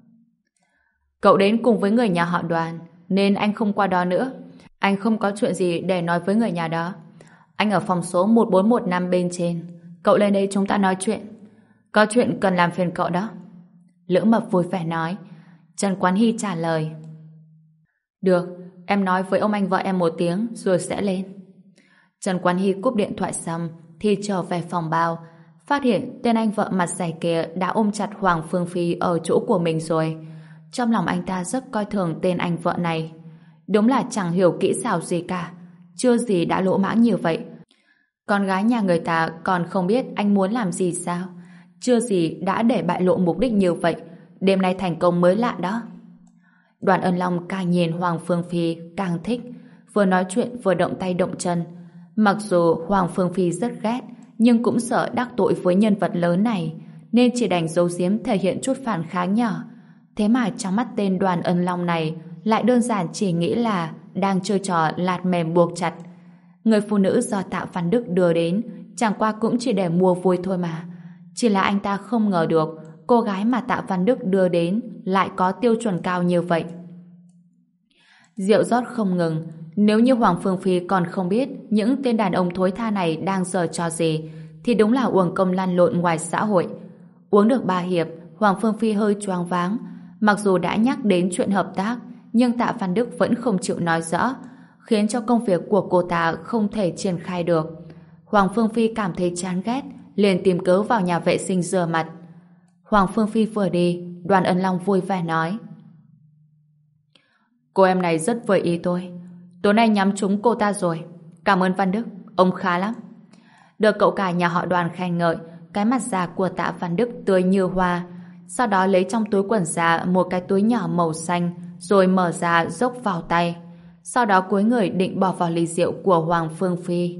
Cậu đến cùng với người nhà họ Đoàn nên anh không qua đó nữa. Anh không có chuyện gì để nói với người nhà đó. Anh ở phòng số một bốn một năm bên trên. Cậu lên đây chúng ta nói chuyện. Có chuyện cần làm phiền cậu đó. Lữ Mập vui vẻ nói. Trần Quán Hy trả lời: Được, em nói với ông anh vợ em một tiếng rồi sẽ lên. Trần Quán Hy cúp điện thoại xong thì trở về phòng bao, phát hiện tên anh vợ mặt dày kia đã ôm chặt Hoàng Phương Phi ở chỗ của mình rồi. Trong lòng anh ta rất coi thường tên anh vợ này. Đúng là chẳng hiểu kỹ xảo gì cả, chưa gì đã lỗ mãng như vậy. Con gái nhà người ta còn không biết anh muốn làm gì sao? Chưa gì đã để bại lộ mục đích như vậy. Đêm nay thành công mới lạ đó. Đoàn Ân Long càng nhìn Hoàng Phương Phi càng thích, vừa nói chuyện vừa động tay động chân. Mặc dù Hoàng Phương Phi rất ghét, nhưng cũng sợ đắc tội với nhân vật lớn này, nên chỉ đành giấu giếm thể hiện chút phản kháng nhỏ. Thế mà trong mắt tên Đoàn Ân Long này lại đơn giản chỉ nghĩ là đang chơi trò lạt mềm buộc chặt. Người phụ nữ do Tạ Văn Đức đưa đến chẳng qua cũng chỉ để mua vui thôi mà. Chỉ là anh ta không ngờ được cô gái mà Tạ Văn Đức đưa đến lại có tiêu chuẩn cao như vậy. Rượu rót không ngừng. Nếu như Hoàng Phương Phi còn không biết những tên đàn ông thối tha này đang giở trò gì thì đúng là uổng công lăn lộn ngoài xã hội. Uống được ba hiệp, Hoàng Phương Phi hơi choáng váng. Mặc dù đã nhắc đến chuyện hợp tác, nhưng Tạ Văn Đức vẫn không chịu nói rõ, khiến cho công việc của cô ta không thể triển khai được. Hoàng Phương Phi cảm thấy chán ghét, liền tìm cớ vào nhà vệ sinh rửa mặt. Hoàng Phương Phi vừa đi, Đoàn Ân Long vui vẻ nói: cô em này rất vừa ý tôi. Tối nay nhắm trúng cô ta rồi. Cảm ơn Văn Đức, ông khá lắm. Được cậu cả nhà họ Đoàn khen ngợi, cái mặt già của Tạ Văn Đức tươi như hoa. Sau đó lấy trong túi quần ra một cái túi nhỏ màu xanh, rồi mở ra dốc vào tay. Sau đó cúi người định bỏ vào ly rượu của Hoàng Phương Phi.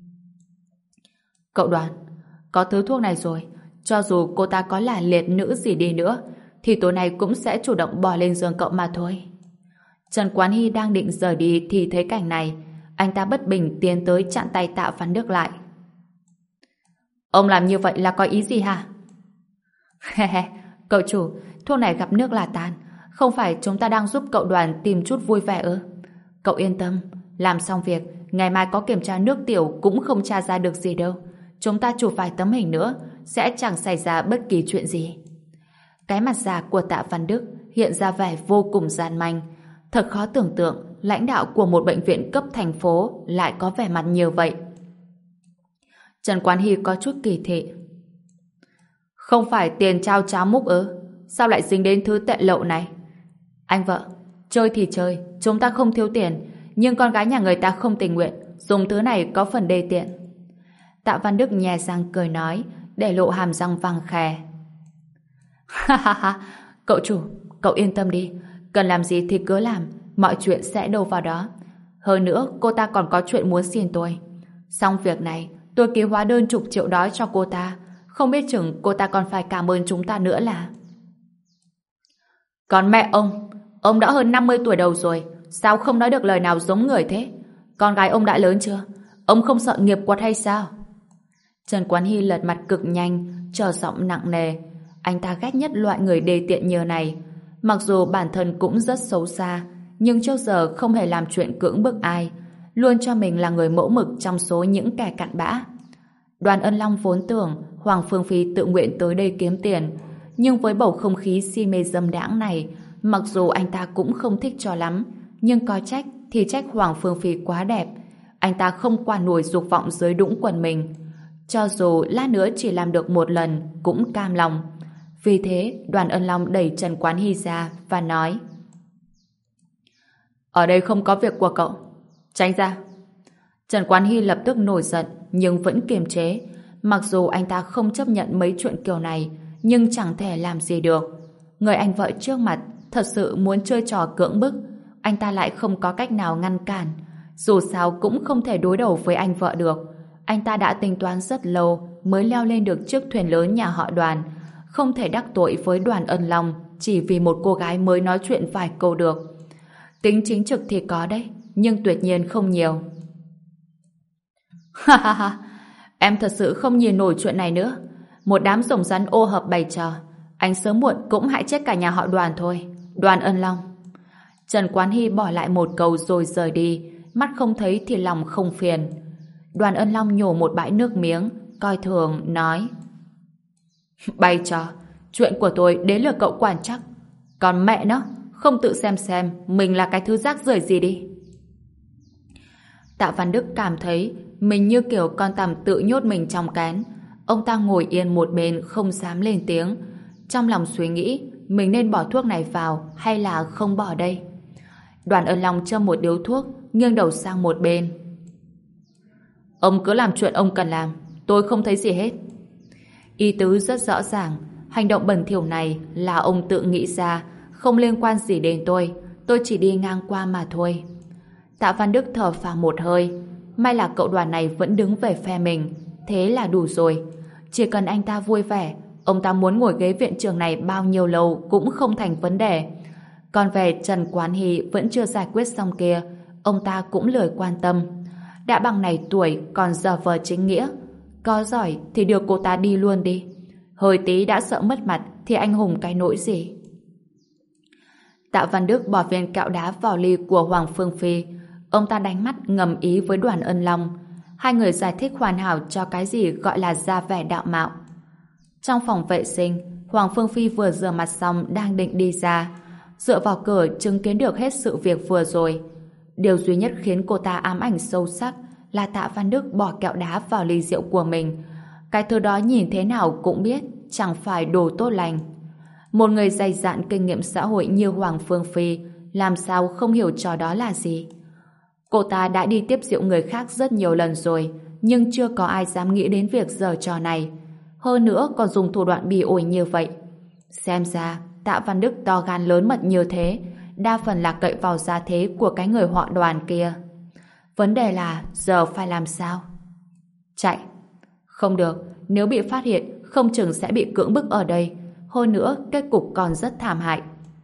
Cậu Đoàn, có thứ thuốc này rồi, cho dù cô ta có là liệt nữ gì đi nữa, thì tối nay cũng sẽ chủ động bò lên giường cậu mà thôi. Trần Quán Hy đang định rời đi thì thấy cảnh này, anh ta bất bình tiến tới chặn tay Tạ Văn Đức lại. Ông làm như vậy là có ý gì hả? He cậu chủ, thuốc này gặp nước là tan, không phải chúng ta đang giúp cậu Đoàn tìm chút vui vẻ ư? Cậu yên tâm, làm xong việc, ngày mai có kiểm tra nước tiểu cũng không tra ra được gì đâu. Chúng ta chụp vài tấm hình nữa, sẽ chẳng xảy ra bất kỳ chuyện gì. Cái mặt già của Tạ Văn Đức hiện ra vẻ vô cùng gian manh. Thật khó tưởng tượng lãnh đạo của một bệnh viện cấp thành phố lại có vẻ mặt như vậy. Trần Quán Hy có chút kỳ thị. Không phải tiền trao cháo múc ư? Sao lại dính đến thứ tệ lậu này? Anh vợ, chơi thì chơi, chúng ta không thiếu tiền, nhưng con gái nhà người ta không tình nguyện, dùng thứ này có phần đê tiện. Tạ Văn Đức nhè răng cười nói, để lộ hàm răng vàng khè. Ha ha ha, cậu chủ, cậu yên tâm đi, cần làm gì thì cứ làm, mọi chuyện sẽ đâu vào đó. Hơn nữa, cô ta còn có chuyện muốn xin tôi. Xong việc này, tôi ký hóa đơn chục triệu đó cho cô ta, không biết chừng cô ta còn phải cảm ơn chúng ta nữa là. Còn mẹ ông, ông đã hơn năm mươi tuổi đầu rồi, sao không nói được lời nào giống người thế? Con gái ông đã lớn chưa? Ông không sợ nghiệp quật hay sao? Trần Quán Hy lật mặt cực nhanh, trở giọng nặng nề. Anh ta ghét nhất loại người đê tiện như này. Mặc dù bản thân cũng rất xấu xa, nhưng trước giờ không hề làm chuyện cưỡng bức ai, luôn cho mình là người mẫu mực trong số những kẻ cặn bã. Đoàn Ân Long vốn tưởng Hoàng Phương Phi tự nguyện tới đây kiếm tiền, nhưng với bầu không khí si mê dâm đãng này, mặc dù anh ta cũng không thích cho lắm, nhưng có trách thì trách Hoàng Phương Phi quá đẹp. Anh ta không qua nổi dục vọng dưới đũng quần mình. Cho dù lát nữa chỉ làm được một lần cũng cam lòng. Vì thế, Đoàn Ân Long đẩy Trần Quán Hy ra và nói: ở đây không có việc của cậu, tránh ra. Trần Quán Hy lập tức nổi giận nhưng vẫn kiềm chế. Mặc dù anh ta không chấp nhận mấy chuyện kiểu này, nhưng chẳng thể làm gì được. Người anh vợ trước mặt thật sự muốn chơi trò cưỡng bức, anh ta lại không có cách nào ngăn cản. Dù sao cũng không thể đối đầu với anh vợ được. Anh ta đã tính toán rất lâu mới leo lên được chiếc thuyền lớn nhà họ Đoàn, không thể đắc tội với Đoàn Ân Long chỉ vì một cô gái mới nói chuyện vài câu được. Tính chính trực thì có đấy, nhưng tuyệt nhiên không nhiều. Ha ha ha, em thật sự không nhìn nổi chuyện này nữa. Một đám rồng rắn ô hợp bày trò, anh sớm muộn cũng hại chết cả nhà họ Đoàn thôi. Đoàn Ân Long. Trần Quán Hy bỏ lại một câu rồi rời đi, mắt không thấy thì lòng không phiền. Đoàn Ân Long nhổ một bãi nước miếng, coi thường nói: bày trò, chuyện của tôi đến lượt cậu quản chắc. Còn mẹ nó, không tự xem xem mình là cái thứ rác rưởi gì đi. Tạ Văn Đức cảm thấy mình như kiểu con tằm tự nhốt mình trong kén. Ông ta ngồi yên một bên không dám lên tiếng. Trong lòng suy nghĩ mình nên bỏ thuốc này vào hay là không bỏ đây. Đoàn Ân Long châm một điếu thuốc, nghiêng đầu sang một bên. Ông cứ làm chuyện ông cần làm, tôi không thấy gì hết. Ý tứ rất rõ ràng, hành động bẩn thỉu này là ông tự nghĩ ra, không liên quan gì đến tôi, tôi chỉ đi ngang qua mà thôi. Tạ Văn Đức thở phào một hơi, may là cậu Đoàn này vẫn đứng về phe mình, thế là đủ rồi. Chỉ cần anh ta vui vẻ, ông ta muốn ngồi ghế viện trưởng này bao nhiêu lâu cũng không thành vấn đề. Còn về Trần Quán Hy vẫn chưa giải quyết xong kia, ông ta cũng lười quan tâm. Đã bằng này tuổi còn giờ vờ chính nghĩa, có giỏi thì đưa cô ta đi luôn đi. Hơi tí đã sợ mất mặt thì anh hùng cái nỗi gì. Tạ Văn Đức bỏ viên kẹo đá vào ly của Hoàng Phương Phi. Ông ta đánh mắt ngầm ý với Đoàn Ân Long. Hai người giải thích hoàn hảo cho cái gì gọi là ra vẻ đạo mạo. Trong phòng vệ sinh, Hoàng Phương Phi vừa rửa mặt xong đang định đi ra. Dựa vào cửa chứng kiến được hết sự việc vừa rồi. Điều duy nhất khiến cô ta ám ảnh sâu sắc là Tạ Văn Đức bỏ kẹo đá vào ly rượu của mình. Cái thứ đó nhìn thế nào cũng biết chẳng phải đồ tốt lành. Một người dày dạn kinh nghiệm xã hội như Hoàng Phương Phi làm sao không hiểu trò đó là gì. Cô ta đã đi tiếp rượu người khác rất nhiều lần rồi, nhưng chưa có ai dám nghĩ đến việc giở trò này. Hơn nữa còn dùng thủ đoạn bỉ ổi như vậy. Xem ra Tạ Văn Đức to gan lớn mật như thế, đa phần là cậy vào gia thế của cái người họ Đoàn kia. Vấn đề là giờ phải làm sao? Chạy? Không được, nếu bị phát hiện không chừng sẽ bị cưỡng bức ở đây. Hơn nữa kết cục còn rất thảm hại.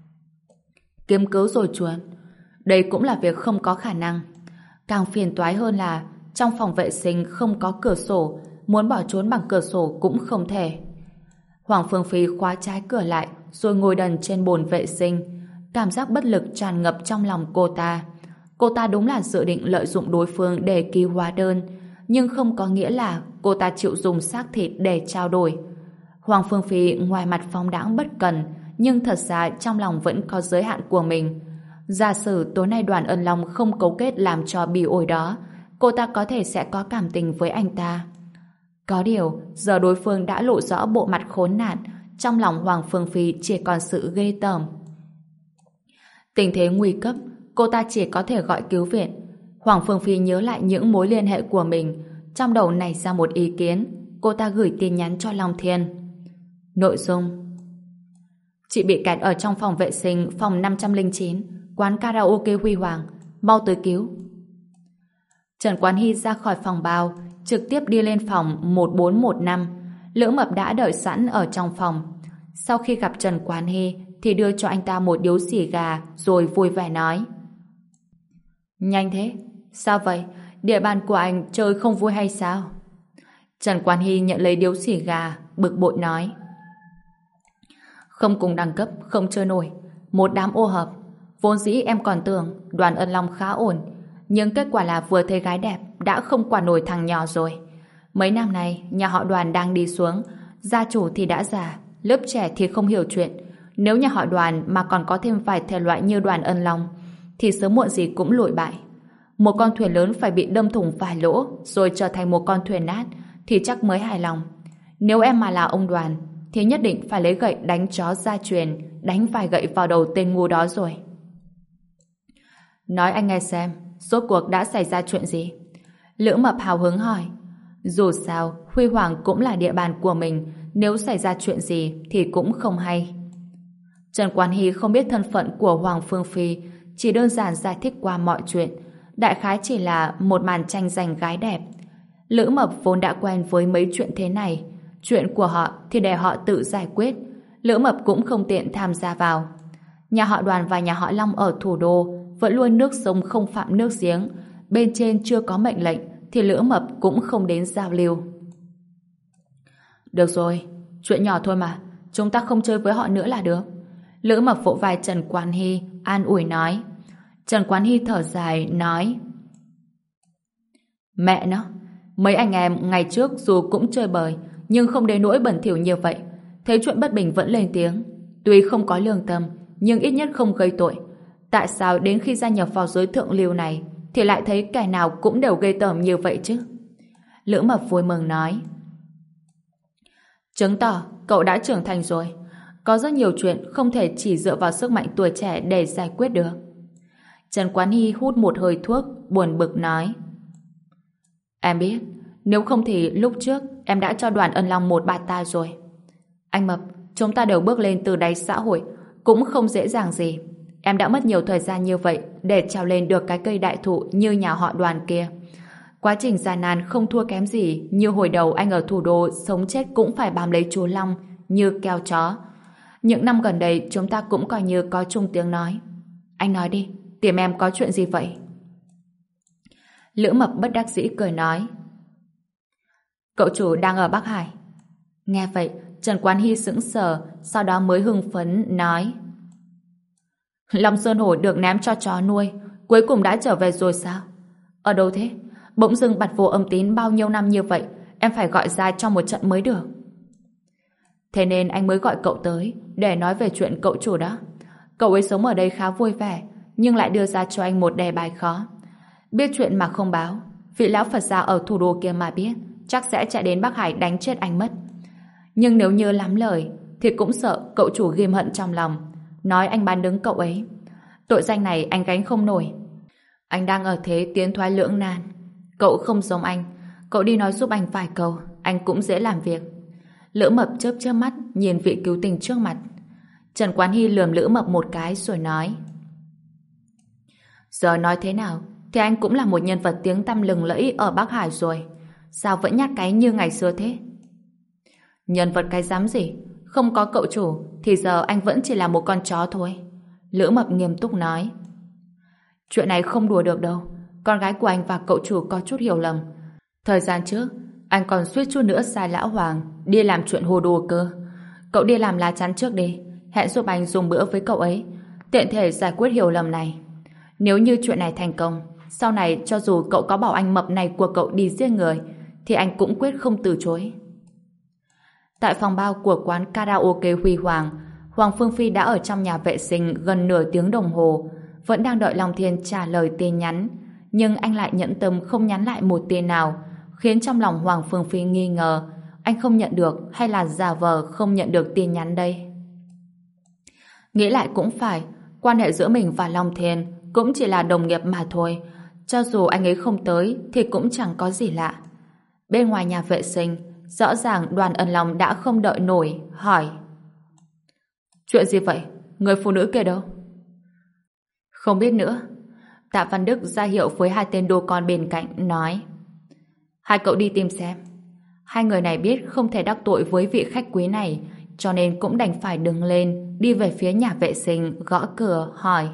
Kiếm cớ rồi chuồn, đây cũng là việc không có khả năng. Càng phiền toái hơn là trong phòng vệ sinh không có cửa sổ, muốn bỏ trốn bằng cửa sổ cũng không thể. Hoàng Phương Phi khóa trái cửa lại rồi ngồi đần trên bồn vệ sinh. Cảm giác bất lực tràn ngập trong lòng cô ta. Cô ta đúng là dự định lợi dụng đối phương để ký hóa đơn, nhưng không có nghĩa là cô ta chịu dùng xác thịt để trao đổi. Hoàng Phương Phi ngoài mặt phóng đãng bất cần, nhưng thật ra trong lòng vẫn có giới hạn của mình. Giả sử tối nay Đoàn Ân Long không cấu kết làm trò bỉ ổi đó, cô ta có thể sẽ có cảm tình với anh ta. Có điều, giờ đối phương đã lộ rõ bộ mặt khốn nạn, trong lòng Hoàng Phương Phi chỉ còn sự ghê tởm. Tình thế nguy cấp, cô ta chỉ có thể gọi cứu viện. Hoàng Phương Phi nhớ lại những mối liên hệ của mình, trong đầu nảy ra một ý kiến. Cô ta gửi tin nhắn cho Long Thiên. Nội dung: chị bị kẹt ở trong phòng vệ sinh phòng năm trăm lẻ chín, quán karaoke Huy Hoàng, mau tới cứu. Trần Quán Hy ra khỏi phòng bao, trực tiếp đi lên phòng một bốn một năm. Lữ Mập đã đợi sẵn ở trong phòng. Sau khi gặp Trần Quán Hy thì đưa cho anh ta một điếu xì gà rồi vui vẻ nói: nhanh thế, sao vậy? Địa bàn của anh chơi không vui hay sao? Trần Quán Hy nhận lấy điếu xì gà, bực bội nói: không cùng đẳng cấp, không chơi nổi, một đám ô hợp. Vốn dĩ em còn tưởng Đoàn Ân Long khá ổn, nhưng kết quả là vừa thấy gái đẹp đã không quản nổi thằng nhỏ rồi. Mấy năm nay nhà họ Đoàn đang đi xuống, gia chủ thì đã già, lớp trẻ thì không hiểu chuyện. Nếu nhà họ Đoàn mà còn có thêm vài thể loại như Đoàn Ân Long thì sớm muộn gì cũng lụi bại. Một con thuyền lớn phải bị đâm thủng vài lỗ rồi trở thành một con thuyền nát thì chắc mới hài lòng. Nếu em mà là ông Đoàn thì nhất định phải lấy gậy đánh chó gia truyền, đánh vài gậy vào đầu tên ngu đó rồi. Nói anh nghe xem, rốt cuộc đã xảy ra chuyện gì? Lữ Mập hào hứng hỏi. Dù sao, Huy Hoàng cũng là địa bàn của mình, nếu xảy ra chuyện gì thì cũng không hay. Trần Quán Hy không biết thân phận của Hoàng Phương Phi, chỉ đơn giản giải thích qua mọi chuyện. Đại khái chỉ là một màn tranh giành gái đẹp. Lữ Mập vốn đã quen với mấy chuyện thế này. Chuyện của họ thì để họ tự giải quyết. Lữ Mập cũng không tiện tham gia vào. Nhà họ Đoàn và nhà họ Long ở thủ đô vẫn luôn nước sông không phạm nước giếng. Bên trên chưa có mệnh lệnh thì Lữ Mập cũng không đến giao lưu. Được rồi, chuyện nhỏ thôi mà, chúng ta không chơi với họ nữa là được. Lữ Mập vỗ vai Trần Quán Hy, an ủi nói. Trần Quán Hy thở dài, nói: mẹ nó, mấy anh em ngày trước dù cũng chơi bời, nhưng không đến nỗi bẩn thỉu như vậy. Thấy chuyện bất bình vẫn lên tiếng. Tuy không có lương tâm, nhưng ít nhất không gây tội. Tại sao đến khi gia nhập vào giới thượng lưu này thì lại thấy kẻ nào cũng đều ghê tởm như vậy chứ? Lữ Mập vui mừng nói: chứng tỏ cậu đã trưởng thành rồi. Có rất nhiều chuyện không thể chỉ dựa vào sức mạnh tuổi trẻ để giải quyết được. Trần Quán Hy hút một hơi thuốc, buồn bực nói: em biết, nếu không thì lúc trước em đã cho Đoàn Ân Long một bạt tai rồi. Anh Mập, chúng ta đều bước lên từ đáy xã hội, cũng không dễ dàng gì. Em đã mất nhiều thời gian như vậy để trèo lên được cái cây đại thụ như nhà họ Đoàn kia. Quá trình gian nan không thua kém gì như hồi đầu anh ở thủ đô sống chết cũng phải bám lấy chú Long, như keo chó. Những năm gần đây chúng ta cũng coi như có chung tiếng nói. Anh nói đi, tìm em có chuyện gì vậy? Lữ Mập bất đắc dĩ cười nói. Cậu chủ đang ở Bắc Hải. Nghe vậy, Trần Quán Hy sững sờ, sau đó mới hưng phấn nói. Long Sơn Hổ được ném cho chó nuôi, cuối cùng đã trở về rồi sao? Ở đâu thế? Bỗng dưng bặt vô âm tín bao nhiêu năm như vậy, em phải gọi ra cho một trận mới được. Thế nên anh mới gọi cậu tới, để nói về chuyện cậu chủ đó. Cậu ấy sống ở đây khá vui vẻ, nhưng lại đưa ra cho anh một đề bài khó. Biết chuyện mà không báo, vị lão Phật gia ở thủ đô kia mà biết, chắc sẽ chạy đến Bắc Hải đánh chết anh mất. Nhưng nếu như lắm lời, thì cũng sợ cậu chủ ghim hận trong lòng, nói anh bán đứng cậu ấy. Tội danh này anh gánh không nổi. Anh đang ở thế tiến thoái lưỡng nan. Cậu không giống anh, cậu đi nói giúp anh vài câu, anh cũng dễ làm việc. Lữ Mập chớp chớp mắt nhìn vị cứu tình trước mặt. Trần Quán Hy lườm Lữ Mập một cái rồi nói. Giờ nói thế nào thì anh cũng là một nhân vật tiếng tăm lừng lẫy ở Bắc Hải rồi, sao vẫn nhát cái như ngày xưa thế? Nhân vật cái dám gì? Không có cậu chủ thì giờ anh vẫn chỉ là một con chó thôi. Lữ Mập nghiêm túc nói. Chuyện này không đùa được đâu. Con gái của anh và cậu chủ có chút hiểu lầm. Thời gian trước anh còn suýt chút nữa sai lão Hoàng đi làm chuyện hồ đồ cơ. Cậu đi làm lá chắn trước đi, hẹn giúp anh dùng bữa với cậu ấy, tiện thể giải quyết hiểu lầm này. Nếu như chuyện này thành công, sau này cho dù cậu có bảo anh mập này của cậu đi giết người thì anh cũng quyết không từ chối. Tại phòng bao của quán karaoke Huy Hoàng, Hoàng Phương Phi đã ở trong nhà vệ sinh gần nửa tiếng đồng hồ, vẫn đang đợi Long Thiên trả lời tin nhắn, nhưng anh lại nhẫn tâm không nhắn lại một tin nào, khiến trong lòng Hoàng Phương Phi nghi ngờ anh không nhận được hay là giả vờ không nhận được tin nhắn đây. Nghĩ lại cũng phải, quan hệ giữa mình và Long Thiên cũng chỉ là đồng nghiệp mà thôi, cho dù anh ấy không tới thì cũng chẳng có gì lạ. Bên ngoài nhà vệ sinh, rõ ràng Đoàn Ân Long đã không đợi nổi, hỏi. Chuyện gì vậy? Người phụ nữ kia đâu? Không biết nữa. Tạ Văn Đức ra hiệu với hai tên đô con bên cạnh, nói. Hai cậu đi tìm xem. Hai người này biết không thể đắc tội với vị khách quý này, cho nên cũng đành phải đứng lên, đi về phía nhà vệ sinh, gõ cửa, hỏi.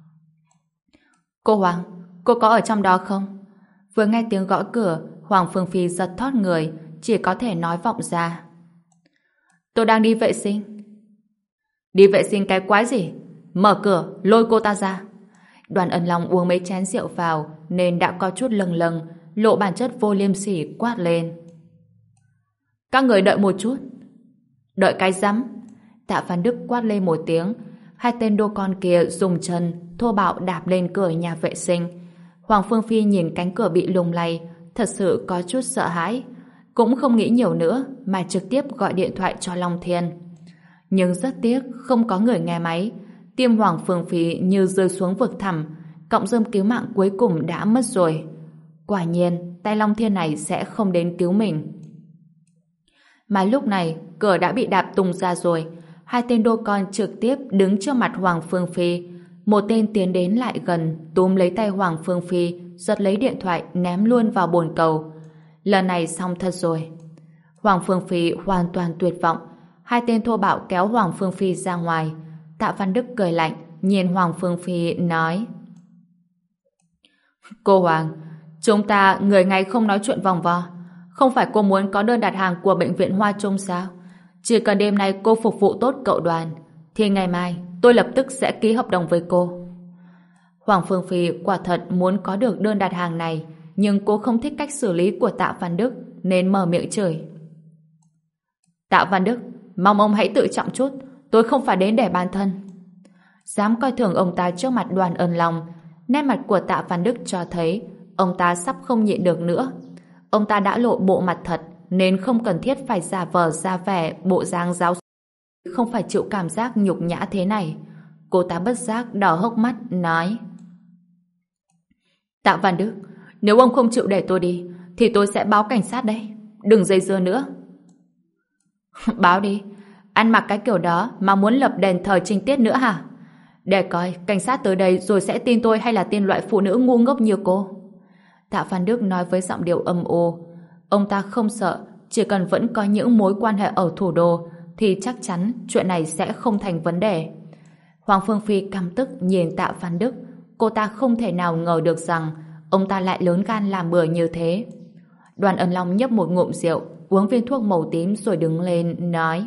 Cô Hoàng, cô có ở trong đó không? Vừa nghe tiếng gõ cửa, Hoàng Phương Phi giật thót người, chỉ có thể nói vọng ra. Tôi đang đi vệ sinh. Đi vệ sinh cái quái gì? Mở cửa, lôi cô ta ra. Đoàn Ân Long uống mấy chén rượu vào nên đã có chút lâng lâng, lộ bản chất vô liêm sỉ quát lên. Các người đợi một chút. Đợi cái rắm. Tạ Văn Đức quát lên một tiếng. Hai tên đô con kia dùng chân thô bạo đạp lên cửa nhà vệ sinh. Hoàng Phương Phi nhìn cánh cửa bị lung lay, thật sự có chút sợ hãi, cũng không nghĩ nhiều nữa mà trực tiếp gọi điện thoại cho Long Thiên. Nhưng rất tiếc không có người nghe máy. Tim Hoàng Phương Phi như rơi xuống vực thẳm, cọng rơm cứu mạng cuối cùng đã mất rồi. Quả nhiên tay Long Thiên này sẽ không đến cứu mình. Mà lúc này cửa đã bị đạp tung ra rồi. Hai tên đô con trực tiếp đứng trước mặt Hoàng Phương Phi. Một tên tiến đến lại gần, túm lấy tay Hoàng Phương Phi, giật lấy điện thoại ném luôn vào bồn cầu. Lần này xong thật rồi. Hoàng Phương Phi hoàn toàn tuyệt vọng. Hai tên thô bạo kéo Hoàng Phương Phi ra ngoài. Tạ Văn Đức cười lạnh, nhìn Hoàng Phương Phi nói. Cô Hoàng, chúng ta người ngày không nói chuyện vòng vo. Không phải cô muốn có đơn đặt hàng của bệnh viện Hoa Trung sao? Chỉ cần đêm nay cô phục vụ tốt cậu Đoàn, thì ngày mai tôi lập tức sẽ ký hợp đồng với cô. Hoàng Phương Phi quả thật muốn có được đơn đặt hàng này, nhưng cô không thích cách xử lý của Tạ Văn Đức nên mở miệng chửi. Tạ Văn Đức, mong ông hãy tự trọng chút, tôi không phải đến để bán thân. Dám coi thường ông ta trước mặt Đoàn Ân Long, nét mặt của Tạ Văn Đức cho thấy ông ta sắp không nhịn được nữa. Ông ta đã lộ bộ mặt thật nên không cần thiết phải giả vờ ra vẻ bộ dáng giáo sư, không phải chịu cảm giác nhục nhã thế này. Cô ta bất giác đỏ hốc mắt nói. Tạ Văn Đức, nếu ông không chịu để tôi đi thì tôi sẽ báo cảnh sát đấy. Đừng dây dưa nữa. Báo đi. Ăn mặc cái kiểu đó mà muốn lập đền thờ Trinh Tiết nữa hả? Để coi cảnh sát tới đây rồi sẽ tin tôi hay là tin loại phụ nữ ngu ngốc như cô. Tạ Văn Đức nói với giọng điệu âm u. Ông ta không sợ, chỉ cần vẫn có những mối quan hệ ở thủ đô thì chắc chắn chuyện này sẽ không thành vấn đề. Hoàng Phương Phi căm tức nhìn Tạ Văn Đức. Cô ta không thể nào ngờ được rằng ông ta lại lớn gan làm bừa như thế. Đoàn Ân Long nhấp một ngụm rượu, uống viên thuốc màu tím rồi đứng lên, nói: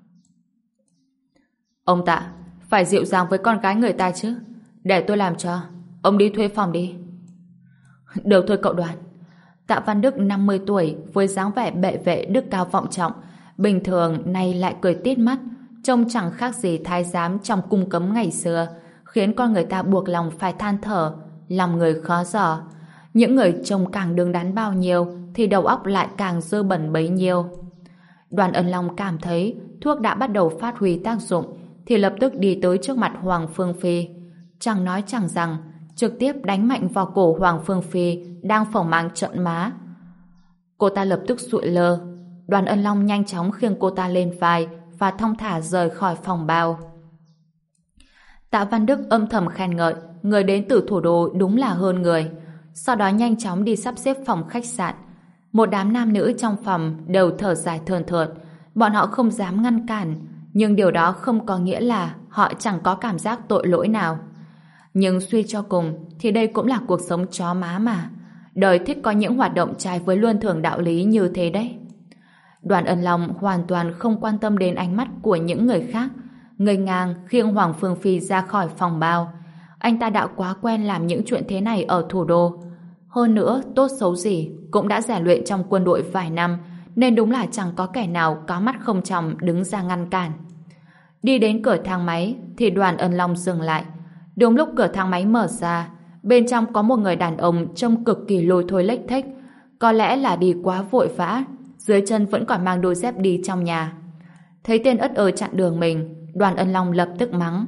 Ông Tạ, phải dịu dàng với con gái người ta chứ. Để tôi làm cho. Ông đi thuê phòng đi. Được thôi cậu Đoàn. Tạ Văn Đức năm mươi tuổi, với dáng vẻ bệ vệ đức cao vọng trọng, bình thường nay lại cười tít mắt, trông chẳng khác gì thái giám trong cung cấm ngày xưa, khiến con người ta buộc lòng phải than thở, lòng người khó dò. Những người trông càng đứng đắn bao nhiêu thì đầu óc lại càng dơ bẩn bấy nhiêu. Đoàn Ân Long cảm thấy thuốc đã bắt đầu phát huy tác dụng thì lập tức đi tới trước mặt Hoàng Phương Phi. Chẳng nói chẳng rằng, trực tiếp đánh mạnh vào cổ Hoàng Phương Phi đang phồng mang trợn má. Cô ta lập tức sụi lơ. Đoàn Ân Long nhanh chóng khiêng cô ta lên vai và thong thả rời khỏi phòng bao. Tạ Văn Đức âm thầm khen ngợi người đến từ thủ đô đúng là hơn người. Sau đó nhanh chóng đi sắp xếp phòng khách sạn. Một đám nam nữ trong phòng đều thở dài thườn thượt. Bọn họ không dám ngăn cản, nhưng điều đó không có nghĩa là họ chẳng có cảm giác tội lỗi nào. Nhưng suy cho cùng thì đây cũng là cuộc sống chó má mà. Đời thích có những hoạt động trái với luân thường đạo lý như thế đấy. Đoàn Ân Long hoàn toàn không quan tâm đến ánh mắt của những người khác. Ngây ngang khiêng Hoàng Phương Phi ra khỏi phòng bao. Anh ta đã quá quen làm những chuyện thế này ở thủ đô. Hơn nữa, tốt xấu gì cũng đã rèn luyện trong quân đội vài năm, nên đúng là chẳng có kẻ nào có mắt không tròng đứng ra ngăn cản. Đi đến cửa thang máy thì Đoàn Ân Long dừng lại. Đúng lúc cửa thang máy mở ra, bên trong có một người đàn ông trông cực kỳ lôi thôi lếch thếch. Có lẽ là đi quá vội vã, dưới chân vẫn còn mang đôi dép đi trong nhà. Thấy tên ất ơ chặn đường mình, Đoàn Ân Long lập tức mắng: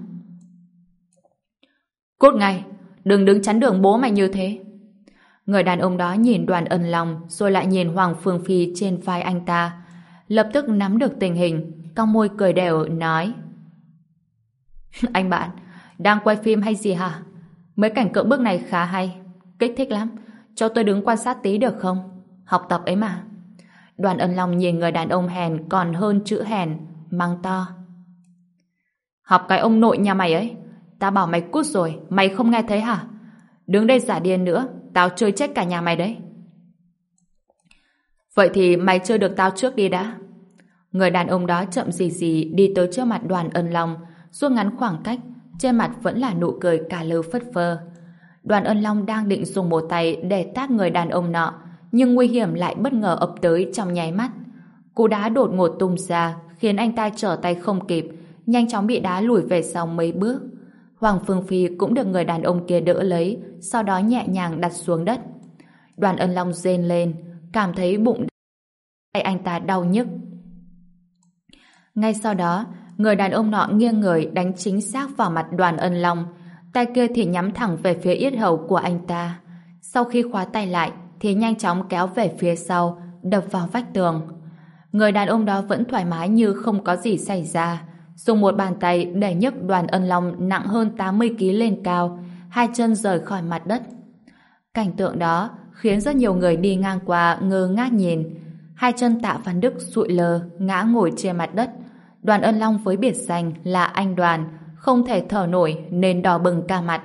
Cút ngay, đừng đứng chắn đường bố mày như thế. Người đàn ông đó nhìn Đoàn Ân Long rồi lại nhìn Hoàng Phương Phi trên vai anh ta, lập tức nắm được tình hình, cong môi cười đều nói: Anh bạn, đang quay phim hay gì hả? Mấy cảnh cưỡng bức này khá hay, kích thích lắm, cho tôi đứng quan sát tí được không? Học tập ấy mà. Đoàn Ân Long nhìn người đàn ông hèn còn hơn chữ hèn, mắng to: Học cái ông nội nhà mày ấy, tao bảo mày cút rồi, mày không nghe thấy hả? Đứng đây giả điên nữa, tao chơi chết cả nhà mày đấy. Vậy thì mày chơi được tao trước đi đã. Người đàn ông đó chậm gì gì đi tới trước mặt Đoàn Ân Long, rút ngắn khoảng cách, trên mặt vẫn là nụ cười cà lơ phất phơ. Đoàn Ân Long đang định dùng một tay để tát người đàn ông nọ, nhưng nguy hiểm lại bất ngờ ập tới trong nháy mắt. Cú đá đột ngột tung ra khiến anh ta trở tay không kịp, nhanh chóng bị đá lùi về sau mấy bước. Hoàng Phương Phi cũng được người đàn ông kia đỡ lấy, sau đó nhẹ nhàng đặt xuống đất. Đoàn Ân Long rên lên, cảm thấy bụng tay anh ta đau nhức. Ngay sau đó, người đàn ông nọ nghiêng người đánh chính xác vào mặt Đoàn Ân Long, tay kia thì nhắm thẳng về phía yết hầu của anh ta. Sau khi khóa tay lại thì nhanh chóng kéo về phía sau, đập vào vách tường. Người đàn ông đó vẫn thoải mái như không có gì xảy ra, dùng một bàn tay để nhấc Đoàn Ân Long nặng hơn tám mươi ki lô gam lên cao, hai chân rời khỏi mặt đất. Cảnh tượng đó khiến rất nhiều người đi ngang qua ngơ ngác nhìn. Hai chân Tạ Văn Đức sụi lơ, ngã ngồi trên mặt đất. Đoàn Ân Long với biệt danh là anh Đoàn, không thể thở nổi nên đỏ bừng cả mặt.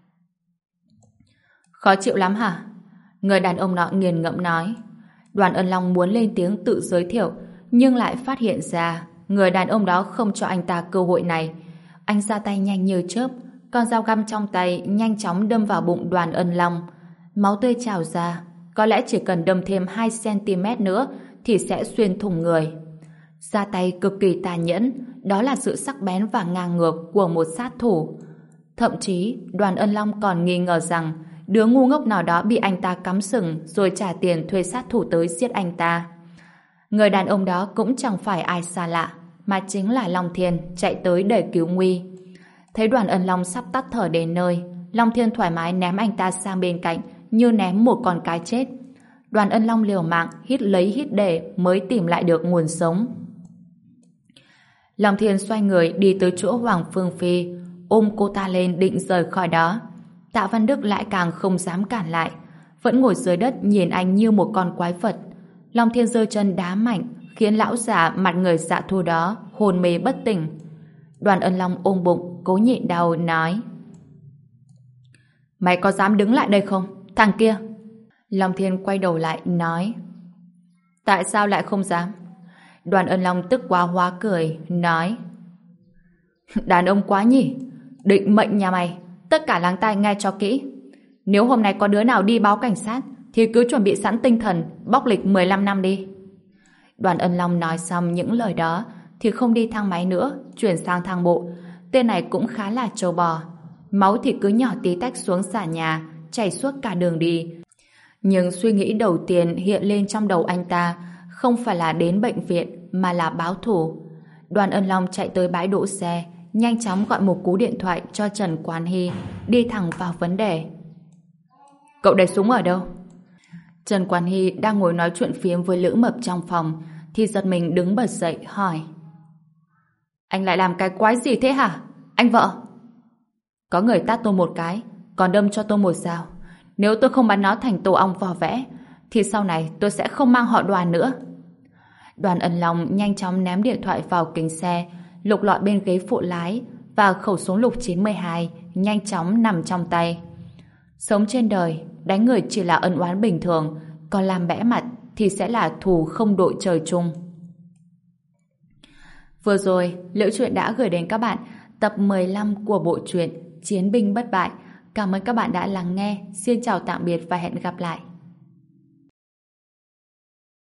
Khó chịu lắm hả? Người đàn ông nọ nghiền ngẫm nói. Đoàn Ân Long muốn lên tiếng tự giới thiệu, nhưng lại phát hiện ra người đàn ông đó không cho anh ta cơ hội này. Anh ra tay nhanh như chớp, con dao găm trong tay nhanh chóng đâm vào bụng Đoàn Ân Long. Máu tươi trào ra, có lẽ chỉ cần đâm thêm hai xăng-ti-mét nữa thì sẽ xuyên thủng người. Ra tay cực kỳ tàn nhẫn, đó là sự sắc bén và ngang ngược của một sát thủ. Thậm chí, Đoàn Ân Long còn nghi ngờ rằng đứa ngu ngốc nào đó bị anh ta cắm sừng rồi trả tiền thuê sát thủ tới giết anh ta. Người đàn ông đó cũng chẳng phải ai xa lạ, mà chính là Long Thiên chạy tới để cứu nguy. Thấy Đoàn Ân Long sắp tắt thở đến nơi, Long Thiên thoải mái ném anh ta sang bên cạnh như ném một con cái chết. Đoàn Ân Long liều mạng hít lấy hít để mới tìm lại được nguồn sống. Long Thiên xoay người đi tới chỗ Hoàng Phương Phi, ôm cô ta lên định rời khỏi đó. Tạ Văn Đức lại càng không dám cản lại, vẫn ngồi dưới đất nhìn anh như một con quái vật. Long Thiên giơ chân đá mạnh, khiến lão già mặt người dạ thú đó hồn mê bất tỉnh. Đoàn Ân Long ôm bụng, cố nhịn đau nói: Mày có dám đứng lại đây không? Thằng kia! Long Thiên quay đầu lại nói: Tại sao lại không dám? Đoàn Ân Long tức quá hóa cười, nói: Đàn ông quá nhỉ! Định mệnh nhà mày, tất cả lắng tai nghe cho kỹ. Nếu hôm nay có đứa nào đi báo cảnh sát thì cứ chuẩn bị sẵn tinh thần bóc lịch mười lăm năm đi. Đoàn Ân Long nói xong những lời đó thì không đi thang máy nữa, chuyển sang thang bộ. Tên này cũng khá là trâu bò. Máu thì cứ nhỏ tí tách xuống xà nhà, chảy suốt cả đường đi. Nhưng suy nghĩ đầu tiên hiện lên trong đầu anh ta không phải là đến bệnh viện mà là báo thù. Đoàn Ân Long chạy tới bãi đỗ xe, nhanh chóng gọi một cú điện thoại cho Trần Quán Hy, đi thẳng vào vấn đề. Cậu để súng ở đâu? Trần Quán Hy đang ngồi nói chuyện phiếm với Lữ Mập trong phòng thì giật mình đứng bật dậy hỏi: Anh lại làm cái quái gì thế hả? Anh vợ! Có người tát tôi một cái, còn đâm cho tôi một dao. Nếu tôi không bắn nó thành tổ ong vỏ vẽ thì sau này tôi sẽ không mang họ Đoàn nữa. Đoàn Ân Long nhanh chóng ném điện thoại vào kính xe, lục lọi bên ghế phụ lái và khẩu súng lục chín mươi hai nhanh chóng nằm trong tay. Sống trên đời, đánh người chỉ là ân oán bình thường, còn làm bẽ mặt thì sẽ là thù không đội trời chung. Vừa rồi, Liễu Chuyện đã gửi đến các bạn tập mười lăm của bộ truyện Chiến binh bất bại. Cảm ơn các bạn đã lắng nghe. Xin chào tạm biệt và hẹn gặp lại.